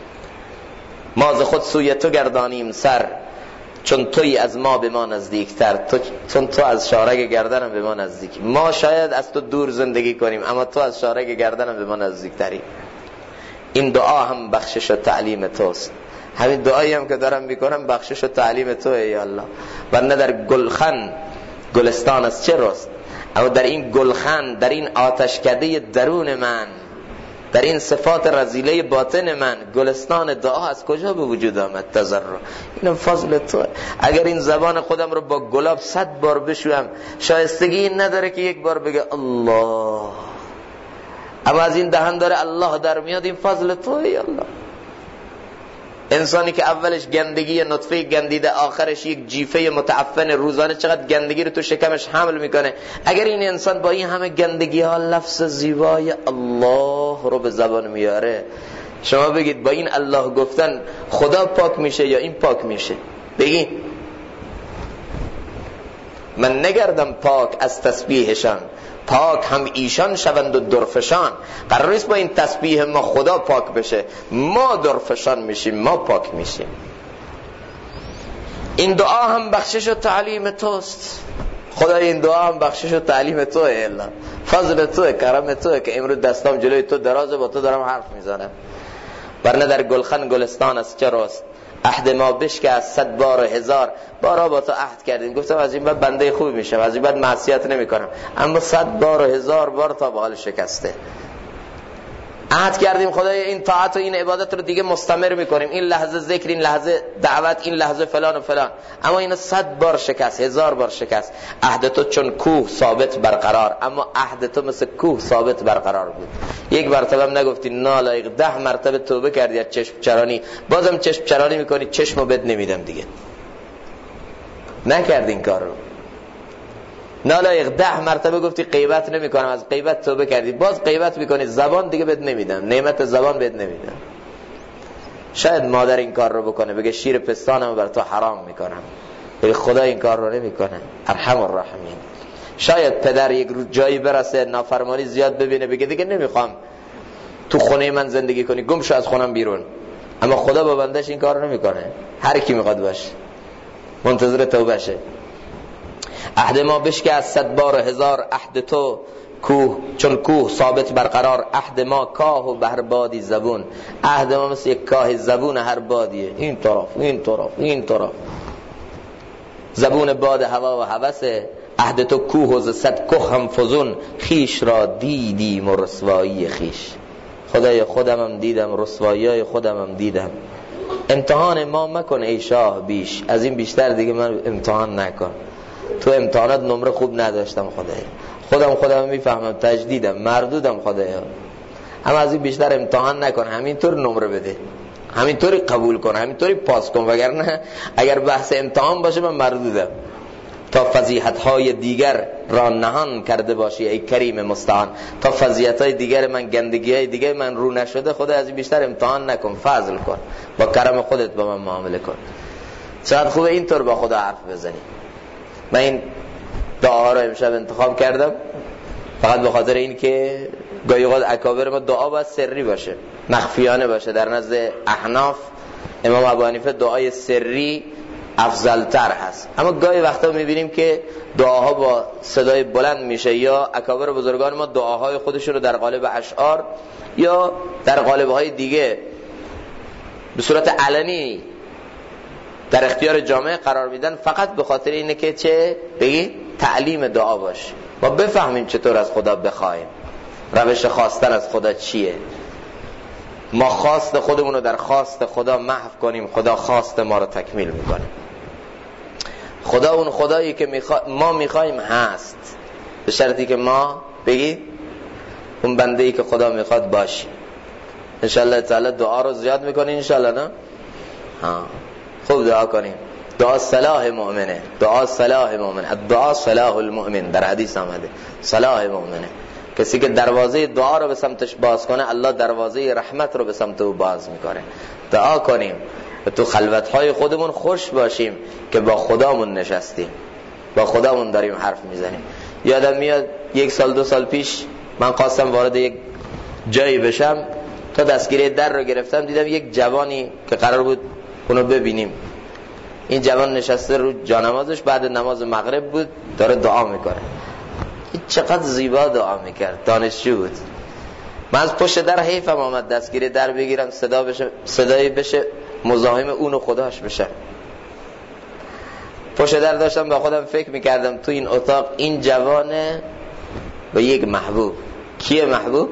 ما ز خود سوی تو گردانیم سر، چون توی از ما به ما نزدیکتر. چون تو از شارگ گردنم به ما نزدیکی. ما شاید از تو دور زندگی کنیم، اما تو از شارگ گردنم به ما نزدیکتری. این دعا هم بخشش و تعلیم توست. همین دعایی هم که دارم میکنم بخشش و تعلیم توه ای الله. ورنه در گلخن گلستان از چه رست؟ اما در این گلخن، در این آتشکده درون من، در این صفات رذیله باطن من، گلستان دعا از کجا به وجود آمد؟ تضرع. اینم فضل تو. اگر این زبان خودم رو با گلاب 100 بار بشویم، شایستگی این نداره که یک بار بگه الله، اما از این دهن داره الله در میاد. این فضل تو ای الله. انسانی که اولش گندگی نطفه گندیده، آخرش یک جیفه متعفن روزانه، چقدر گندگی رو تو شکمش حمل میکنه. اگر این انسان با این همه گندگی ها لفظ زیبای الله رو به زبان میاره، شما بگید با این الله گفتن خدا پاک میشه یا این پاک میشه؟ بگید. من نگردم پاک از تسبیحشان، پاک هم ایشان شوند و درفشان. قرار نیست با این تسبیح ما خدا پاک بشه، ما درفشان میشیم، ما پاک میشیم. این دعا هم بخشش و تعلیم توست. خدای این دعا هم بخشش و تعلیم توه الا. فضل توه، کرم توه که امروز دستام جلوی تو درازه، با تو دارم حرف میزنم. ورنه در گلخن گلستان از چه راست؟ عهد ما بشکه از 100 بار و 1000 بارا با تو عهد کردیم. گفتم از این بعد بنده خوب میشم، از این بعد معصیت نمی کنم، اما 100 بار و 1000 بار تا به حال شکسته. عهد کردیم خدای این طاعت و این عبادت رو دیگه مستمر میکنیم، این لحظه ذکر، این لحظه دعوت، این لحظه فلان و فلان، اما این 100 بار شکست، 1000 بار شکست. عهد تو چون کوه ثابت برقرار، اما عهد تو مثل کوه ثابت برقرار بود. یک مرتبه هم نگفتی نالایق، 10 مرتبه توبه کردی از چشم چرانی، بازم چشم چرانی میکنی، چشمو بد نمیدم دیگه. نکردی این کار رو. نالایق 10 مرتبه گفتی غیبت نمی کنم، از غیبت توبه کردی، باز غیبت میکنی، زبان دیگه بد نمیدم، نعمت زبان بد نمیدم. شاید مادر این کار رو بکنه، بگه شیر پستانم بر تو حرام میکنم، بگه خدا این کار رو نمیکنه، ارحم الراحمین. شاید پدر یک روز جایی برسه نافرمانی زیاد ببینه، بگه دیگه نمیخوام تو خونه من زندگی کنی، گم شو از خونم بیرون. اما خدا با بندش این کار رو نمیکنه، هر کی میخواد باشه منتظر توبه شه. عهد ما بشکه از 100 بار و 1000، عهد تو کوه چون کوه ثابت برقرار. عهد ما کاه و بهر بادی زبون، عهد ما مثل یک کاه زبون هر بادیه، این طرف این طرف این طرف، زبون باد هوا و هوسه. عهد تو کوه و ز 100 که هم فزون، خیش را دیدیم و رسوایی خیش. خدای خودمم دیدم، رسوایی خودمم دیدم. امتحان ما مکن ای شاه بیش، از این بیشتر دیگه من امتحان نکن. تو امتحانات نمره خوب نداشتم خدایا، خودم میفهمم، تجدیدم، مردودم خدایا، اما از این بیشتر امتحان نکن، همینطور نمره بده. همینطوری قبول کن، همینطوری پاس کن، وگرنه اگر بحث امتحان باشه من مردودم. تا فضیحت‌های دیگر را نهان کرده باشی ای کریم مستعان. تا فضیحت‌های دیگر من، گندگی‌های دیگر من رو نشده، خدا از این بیشتر امتحان نکن، فضل کن، با کرم خودت با من معامله کن. چقدر خوبه اینطور با خدا حرف بزنی. من این دعاها رو امشب انتخاب کردم فقط به خاطر این که گاهی اوقات اکابر ما دعا باید سری باشه، مخفیانه باشه. در نزد احناف امام ابو حنیفه دعای سری افضل‌تر هست، اما گاهی وقتا میبینیم که دعاها با صدای بلند میشه، یا اکابر بزرگان ما دعاهای خودشون رو در قالب اشعار یا در قالب‌های دیگه به صورت علنی در اختیار جامعه قرار میدن، فقط به خاطر اینه که چه بگی تعلیم دعا باشه، ما بفهمیم چطور از خدا بخوایم، روش خواستن از خدا چیه، ما خواست خودمون رو در خواست خدا محو کنیم، خدا خواست ما رو تکمیل میکنه. خدا اون خدایی که ما میخوایم هست، به شرطی که ما بگی اون بنده‌ای که خدا میخواد باشی. انشالله تعالی دعا رو زیاد میکنی انشالله، نه؟ خوب دعا کنیم. دعا صلاح مؤمنه، دعا صلاح مؤمنه، الدعا صلاح المؤمن، در حدیث آمده صلاح مؤمنه. کسی که دروازه دعا رو به سمتش باز کنه، الله دروازه رحمت رو به سمت او باز میکنه. دعا کنیم و تو خلوتهای خودمون خوش باشیم که با خدامون نشستیم، با خدامون داریم حرف میزنیم. یادم میاد 1 سال 2 سال پیش من خواستم وارد یک جایی بشم، تا دستگیره در رو گرفتم دیدم یک جوانی که قرار بود اونو ببینیم، این جوان نشسته رو جانمازش، بعد نماز مغرب بود داره دعا میکنه. چقدر زیبا دعا میکرد، دانشجو بود. من از پشت در حیفم آمد دستگیره در بگیرم، صدایی بشه مزاحم اون و خداش بشه. پشت در داشتم با خودم فکر میکردم تو این اتاق این جوانه و یک محبوب. کیه محبوب؟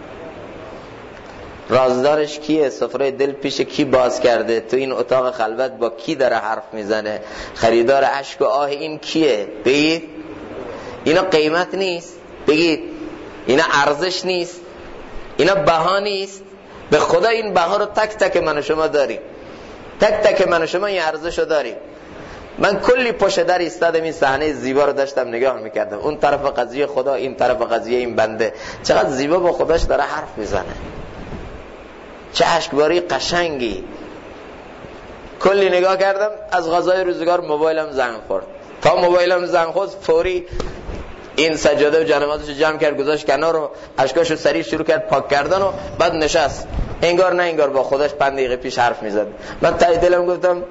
رازدارش کیه؟ سفره دل پیش کی باز کرده؟ تو این اتاق خلوت با کی داره حرف میزنه؟ خریدار اشک و آه این کیه؟ بگید اینا قیمت نیست، بگید اینا ارزش نیست، اینا بها نیست. به خدا این بها رو تک تک من و شما داریم، تک تک من و شما این ارزش رو داریم. من کلی پشت در ایستادم، این صحنه زیبا رو داشتم نگاه میکردم، اون طرف قضیه خدا، این طرف قضیه این بنده، چقدر زیبا با خداش داره حرف میزنه، چه اشکباری قشنگی. کلی نگاه کردم، از غذای روزگار موبایلم زنگ خورد. تا موبایلم زنگ خورد فوری این سجاده و جنمازش جمع کرد گذاشت کنار و اشکاشو سریع شروع کرد پاک کردن و بعد نشست، انگار نه انگار با خودش 5 دقیقه پیش حرف میزد. من ته دلم گفتم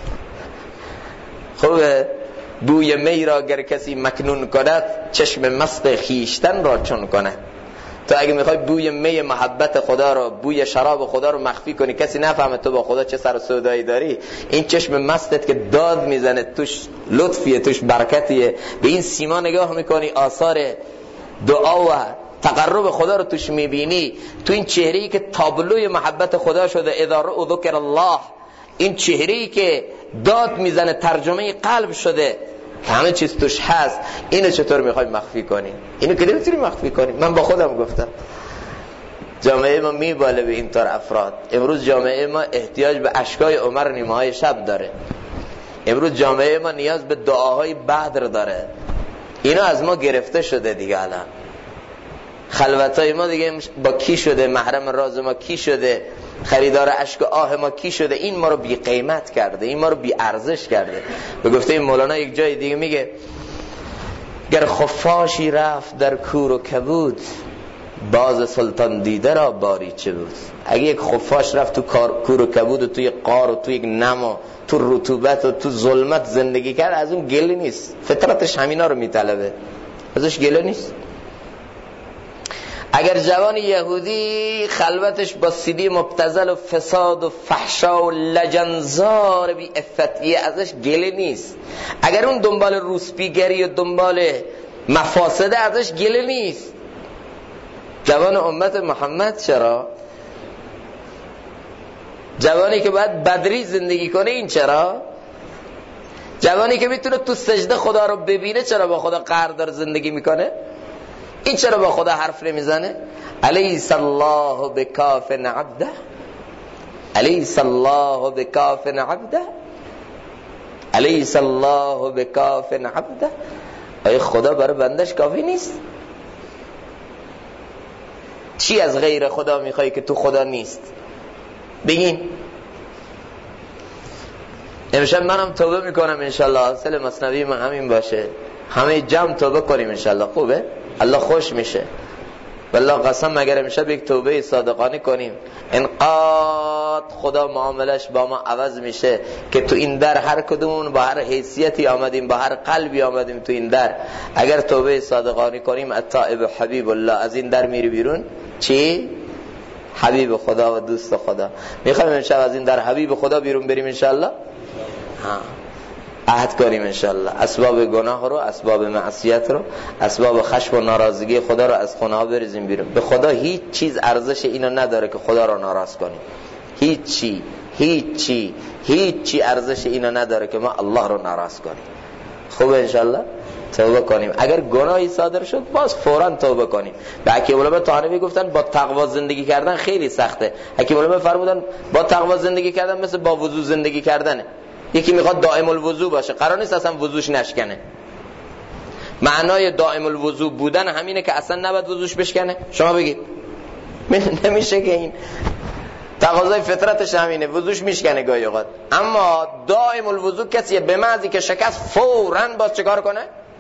خوبه بوی می را گر کسی مکنون کند، چشم مست خیشتن را چون کند. تو اگه میخوای بوی می محبت خدا رو، بوی شراب خدا رو مخفی کنی، کسی نفهمه تو با خدا چه سر و سودایی داری، این چشم مستت که داد میزنه، توش لطفیه، توش برکتیه، به این سیما نگاه میکنی، آثار دعا و تقرب خدا رو توش میبینی، تو این چهره‌ای که تابلوی محبت خدا شده، اذا رأوا ذکر الله، این چهره‌ای که داد میزنه، ترجمه قلب شده، همه چیز توش هست. اینو چطور میخوای مخفی کنی؟ اینو که نمیتونی مخفی کنی. من با خودم گفتم جامعه ما میباله به اینطور افراد. امروز جامعه ما احتیاج به اشکای عمر نیمه‌های شب داره. امروز جامعه ما نیاز به دعاهای بدر داره. اینا از ما گرفته شده دیگه. الان خلوتای ما دیگه با کی شده؟ محرم راز ما کی شده؟ خریدار اشک و آه ما کی شده؟ این ما رو بی قیمت کرده، این ما رو بی ارزش کرده. به گفته مولانا یک جای دیگه میگه گر خفاشی رفت در کور و کبود، باز سلطان دیده را باری چه بود. اگه یک خفاش رفت تو کور و کبود و توی قار و توی یک نم و تو رطوبت و تو ظلمت زندگی کرد، از اون گله نیست، فطرتش همینا رو میطلبه، ازش گله نیست. اگر جوان یهودی خلوتش با سیدی مبتذل و فساد و فحشا و لجنزار بی افتیه، ازش گله نیست. اگر اون دنبال روسپیگری و دنبال مفاسده، ازش گله نیست. جوان امت محمد چرا؟ جوانی که باید بدری زندگی کنه این چرا؟ جوانی که میتونه تو سجده خدا رو ببینه چرا با خدا قهر داره زندگی میکنه؟ این چرا با خدا حرف نمیزنه؟ الیس الله بکاف عبده. الیس الله بکاف عبده، الیس الله بکاف عبده. آیا خدا برای بندش کافی نیست؟ چی از غیر خدا میخوای که تو خدا نیست؟ بگین. امشب منم توبه میکنم انشالله، حاصل مثنوی من همین باشه، همه جمع توبه کنیم انشالله. خوبه؟ الله خوش میشه. والله قسم اگر امشب یک توبه صادقانه کنیم، انقدر خدا معاملش با ما عوض میشه که تو این در هر کدومون با هر حیثیتی آمدیم، با هر قلبی آمدیم تو این در، اگر توبه صادقانه کنیم التائب حبیب الله، از این در میری بیرون چی؟ حبیب خدا و دوست خدا. میخوایم امشب از این در حبیب خدا بیرون بریم انشالله. عهد کنیم انشالله اسباب گناه رو، اسباب معصیت رو، اسباب خشم و ناراضگی خدا رو از خونه ها بریزیم بیرون. به خدا هیچ چیز ارزش اینو نداره که خدا رو ناراض کنیم. هیچی ارزش اینو نداره که ما الله رو ناراض کنیم. خوب انشالله توبه کنیم. اگر گناهی صادر شد باز فوراً توبه کنیم. به حکیم علماء طحاوی گفتن با تقوا زندگی کردن خیلی سخته. حکیم علماء فرمودن با تقوا زندگی کردن مثل با وضو زندگی کردنه. یکی میخواد دائم الوضو باشه، قرار نیست اصلا وضوش نشکنه. معنای دائم الوضو بودن همینه که اصلا نباید وضوش بشکنه. شما بگید نمیشه که این تقاضای فطرتش همینه، وضوش میشکنه گاهی اوقات. اما دائم الوضو کسیه به محضی که شکست فوراً باز چه کار کنه؟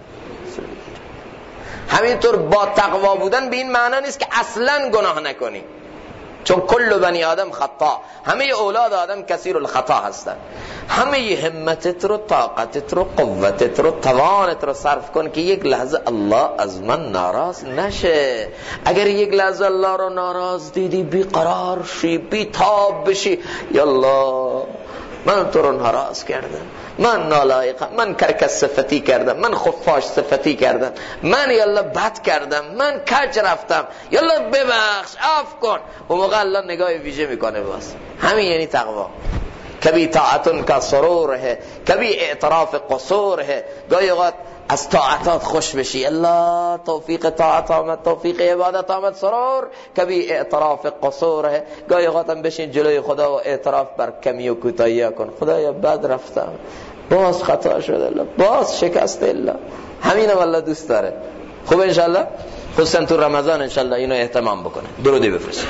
همینطور با تقوا بودن به این معنا نیست که اصلا گناه نکنی، چون کل بنی آدم خطا، همه اولاد آدم کثیر الخطا هستن. همه همتت رو، طاقتت رو، قوتت رو، توانت رو صرف کن که یک لحظه الله از من ناراض نشه. اگر یک لحظه الله رو ناراض دیدی بیقرار شی، بی تاب بشی، یالله من تو رو ناراض کردم، من نالایقم، من کرکس صفتی کردم، من خفاش صفتی کردم، من یالله بد کردم، من کج رفتم، یالله ببخش عفو کن. و موقع الله نگاه ویژه میکنه. باز همین یعنی تقوا. کبھی طاعتن کا سرور ہے، کبھی اعتراف قصور ہے. گاهی اوقات از طاعتات خوش بشی، الله توفیق طاعت آمد، توفیق عبادت آمد، سرور. کبھی اعتراف قصور ہے، گاهی اوقات هم بشین جلوی خدا و اعتراف بر کمی و کوتاهی کن. خدایا بد رفتم، باز خطا شد، الله باز شکست، الله همینم الله دوست داره. خوب انشالله خصوصا تو رمضان انشالله اینو اهتمام بکنه. درودی بفرستید.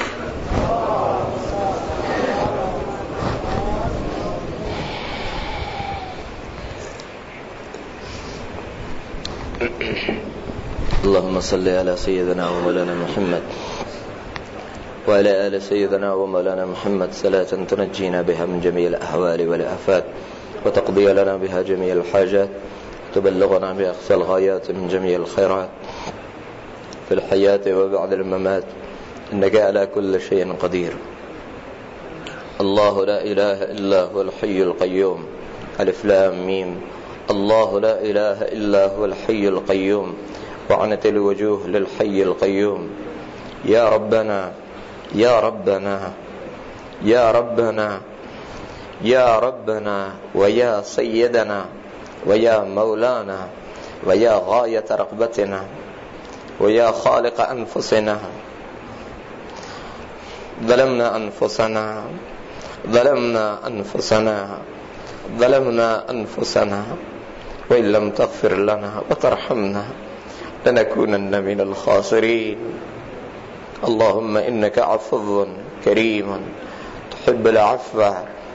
اللهم صل على سيدنا ومولانا محمد وعلى آل سيدنا ومولانا محمد صلاة تنجينا بها من جميع الأحوال والآفات، وتقضي لنا بها جميع الحاجات، تبلغنا بأقصى الغايات من جميع الخيرات في الحياة وبعد الممات، إنك على كل شيء قدير. الله لا إله إلا هو الحي القيوم. ألف لام ميم. الله لا إله إلا هو الحي القيوم، وعنت الوجوه للحي القيوم. يا ربنا يا ربنا يا ربنا يا ربنا ويا سيدنا ويا مولانا ويا غاية رغبتنا ويا خالق أنفسنا، ظلمنا أنفسنا ظلمنا أنفسنا ظلمنا أنفسنا، وإن لم تغفر لنا وترحمنا لنكونن من الخاسرين. اللهم إنك عفو كريم تحب العفو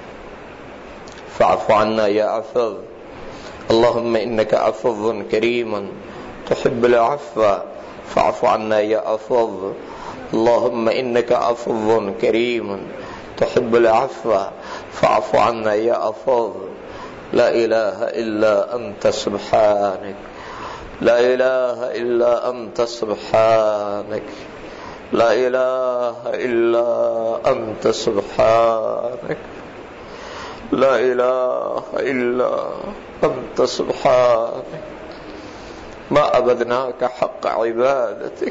فاعف عنا يا عفو. اللهم إنك عفو كريم تحب العفو فاعف عنا يا عفو. اللهم إنك عفو كريم تحب العفو فاعف عنا يا عفو. لا إله إلا أنت سبحانك، لا إله إلا أنت سبحانك، لا إله إلا أنت سبحانك، لا إله إلا أنت سبحانك. ما عبدناك حق عبادتك.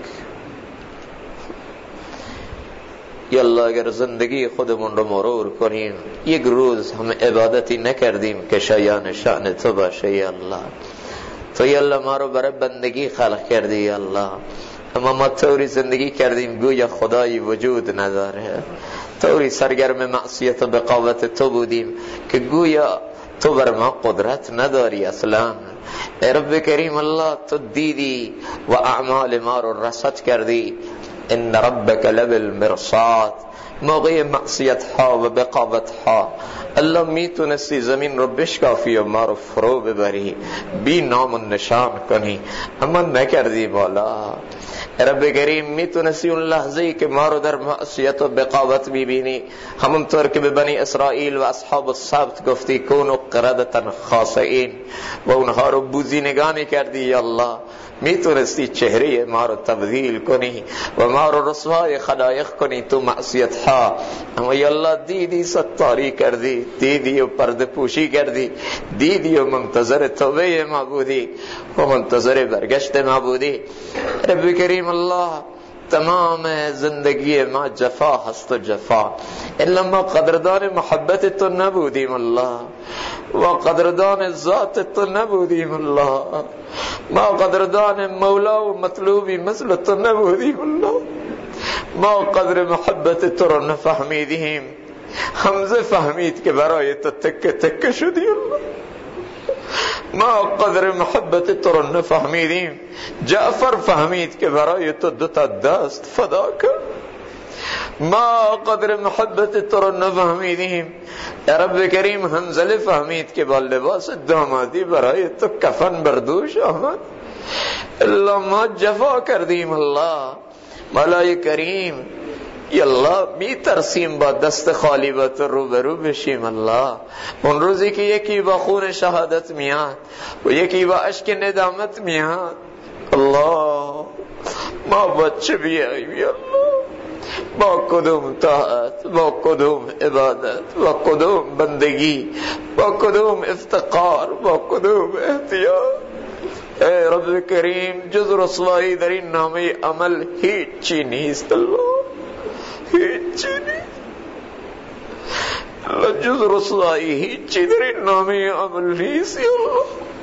یالله اگر زندگی خودمون رو مرور کنیم یک روز هم عبادتی نکردیم که شایان شأن تو باشه. یالله تو یالله ما رو برای بندگی خلق کردی یالله، اما ما طوری زندگی کردیم گویا خدایی وجود نداره. طوری سرگرم معصیت و بقاوت تو بودیم که گویا تو بر ما قدرت نداری اصلا. ای رب کریم الله، تو دیدی و اعمال ما رو رصد کردی. ان ربک لبالمرصاد. موقع معصیت ها و بقاوت ها الله میتونستی زمین رو بشکافی و ما رو فرو ببری، بی نام و نشان کنی، اما نکردی. بالا رب کریم میتونستی اون لحظه ای که ما رو در معصیت و بقاوت میبینی، همونطور که به بنی اسرائیل و اصحاب السبت گفتی کونوا قردة خاسئین و اونها رو بوزینگانی کردی، یا الله میتونستی چهره ما رو تبدیل کنی و ما رو رسوای خلایق کنی تو معصیت ها، اما یا الله دیدی ستاری کردی، دیدی و پرده پوشی کردی، دیدی و منتظر توبه ما بودی و منتظر برگشت ما بودی. رب کریم الله، تمام زندگی ما جفا هست و جفا، الا ما قدردان محبت تو نبودیم الله، و قدردان ذات تو نبودیم الله، ما قدردان مولا و مطلوبی مثل تو نبودیم الله، ما قدر محبت تو رو نفهمیدیم. حمزه فهمید که برای تو تکه تکه شدی الله، ما قدر محبت تو رو نفهمیدیم. جعفر فهمید که برای تو دوتا دست فدا کرد، ما قدر محبت تو رو نفهمیدیم. رب کریم حنظله فهمید که با لباس دامادی برای تو کفن بردوش آمد. الله ما جفا کردیم الله. مولای کریم یا الله می ترسیم با دست خالی با تو روبرو بشیم الله. اون روزی که یکی با خون شهادت میاد و یکی با اشک ندامت میاد الله، ما با چه بیاییم یا الله؟ با کدوم طاعت، با کدوم عبادت، با کدوم بندگی، با کدوم افتقار، با کدوم احتیاج؟ اے رب کریم جز رسوایی در این نامه عمل هیچی نیست الله، هیچی نیست الله، جز رسوایی هیچی در این نامه عمل نیست الله.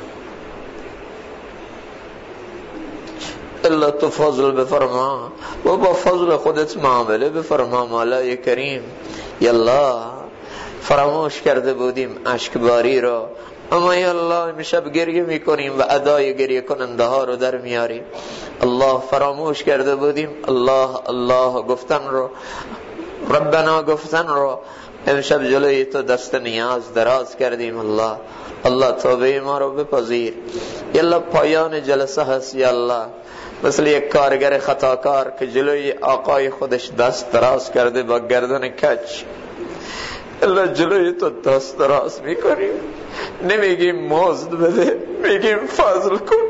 اللہ تو فضل بفرما و با فضل خودت معامله بفرما مولای کریم. یا الله فراموش کرده بودیم اشکباری رو، اما یا الله امشب گریه میکنیم و ادای گریه کننده ها رو در میاریم. الله فراموش کرده بودیم الله الله گفتن رو، ربنا گفتن رو، امشب جلوی تو دست نیاز دراز کردیم الله. الله توبه ما رو بپذیر. یا الله پایان جلسه هست یا الله، مثل یک کارگر خطاکار که جلوی آقای خودش دست دراز کرده با گردن کج، الله جلوی تو دست دراز میکنیم، نمیگیم مزد بده، میگیم فضل کن،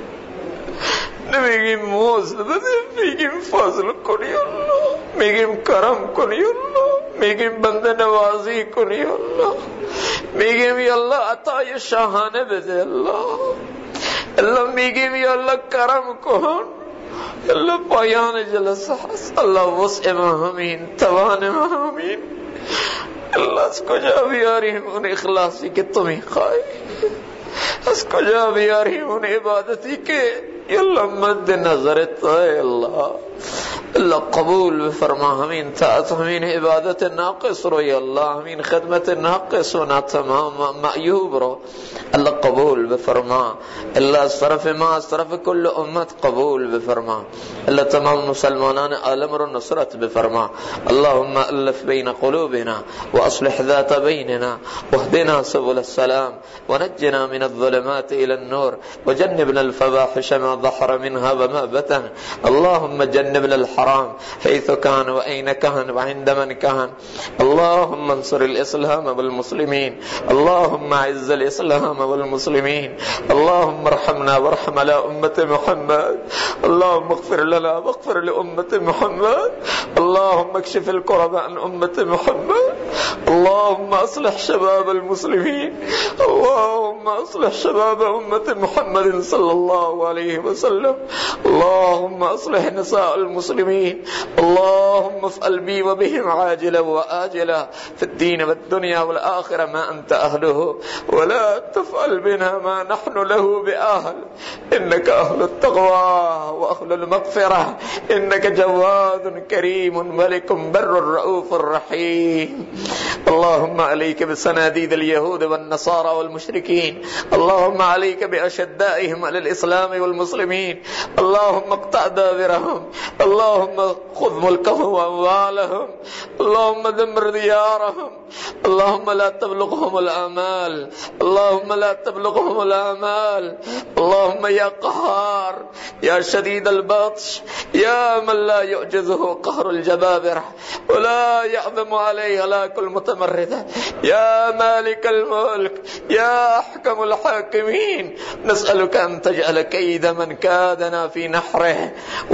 نمیگیم مزد بده، میگیم فضل کنی الله، میگیم کرم کنی الله، میگیم بنده نوازی کنی الله، میگیم یا الله عطای شاهانه بده الله، الله میگیم یا الله کرم کن الله. پایان جلسه هست الله، وسع ما همین، توان ما همین الله. از کجا بیاریم اون اخلاصی که تو میخوای؟ از کجا بیاریم اون عبادتی که یا الله مد نظرت ہے الله؟ اللہ قبول بفرما همین طاعت، همین عبادت ناقص رو یا الله، همین خدمت ناقص و ناتمام معیوب رو اللہ قبول بفرما. اللہ صرف ما صرف کل امت قبول بفرما. اللہ تمام مسلمانان عالم رو نصرت بفرما. اللهم الف بین قلوبنا واصلح ذات بیننا واهدنا سبل السلام ونجنا من الظلمات الى النور وجنبنا الفواحش ما ظهر منها وما بطن. اللهم جنبنا الحرام حيث كان وأين كان وعند من كان. اللهم انصر الإسلام والمسلمين، اللهم اعز الإسلام والمسلمين، اللهم ارحمنا وارحم على أمة محمد، اللهم اغفر لنا واغفر لأمة محمد، اللهم اكشف الكرب عن أمة محمد، اللهم اصلح شباب المسلمين، اللهم اللهم أصلح شباب أمة محمد صلى الله عليه وسلم. اللهم أصلح نساء المسلمين. اللهم افعل بي وبهم عاجلا وآجلا في الدين والدنيا والآخرة ما أنت أهله، ولا تفعل بنا ما نحن له بأهل، إنك أهل التقوى وأهل المغفرة، إنك جواد كريم ملك بر رؤوف رحيم. اللهم عليك بصناديد اليهود والنصارى والمشركين، اللهم عليك بأشدائهم على الإسلام والمسلمين، اللهم اقطع دابرهم، اللهم خذ ملكهم وأموالهم، اللهم دمر ديارهم، اللهم لا تبلغهم الآمال، اللهم لا تبلغهم الآمال. اللهم يا قهار يا شديد البطش، يا من لا يعجزه قهر الجبابرة ولا يعظم عليه هلاك المتمردة، يا مالك الملك، يا أحكم الحاكمين، نسألك أن تجعل كيد من كادنا في نحره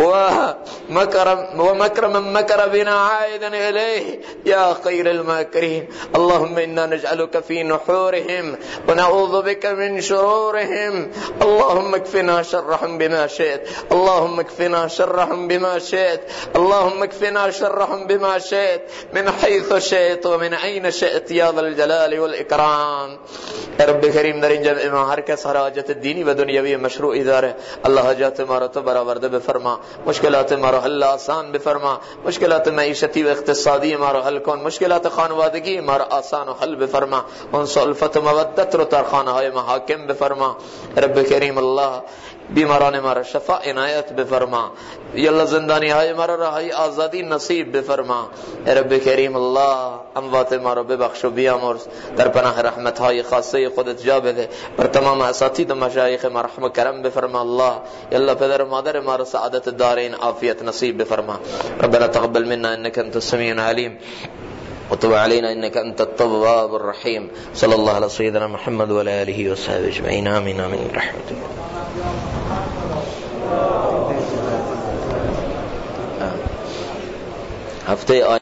ومكر من مكر بنا عائدا إليه يا خير الماكرين. اللهم إنا نجعلك في نحورهم ونعوذ بك من شرورهم. اللهم اكفنا شرهم بما شئت، اللهم اكفنا شرهم بما شئت، اللهم اكفنا شرهم بما شئت من حيث شئت ومن أين شئت يا ذا الجلال والإكرام. يا رب كريم در این جمع ما هر کس هر حاجت دینی و دنیوی مشروعی داره، الله حاجات ما را تو برآورده بفرما، مشکلات ما را حل آسان بفرما، مشکلات معیشتی و اقتصادی ما را حل کن، مشکلات خانوادگی ما را آسان و حل بفرما، انس الفت و مودت رو در خانه های ما حاکم بفرما. رب کریم الله بیماران ما را شفا عنایت بفرما، یا الله زندانی های ما را رهایی آزادی نصیب بفرما. رب کریم الله اموات ما را ببخش و بیامرز، در پناه رحمت های خاصه خودت جا بده، بر تمام اساتید و مشایخ ما رحم و کرم بفرما. الله یا الله پدر و مادر ما را سعادت دارین عافیت نصیب بفرما. ربنا تقبل منا انك انت السميع العليم وتب علينا إنك أنت التواب الرحيم. صلى الله على سيدنا محمد وعلى آله وصحبه أجمعين. آمين آمين رحمتك. هفته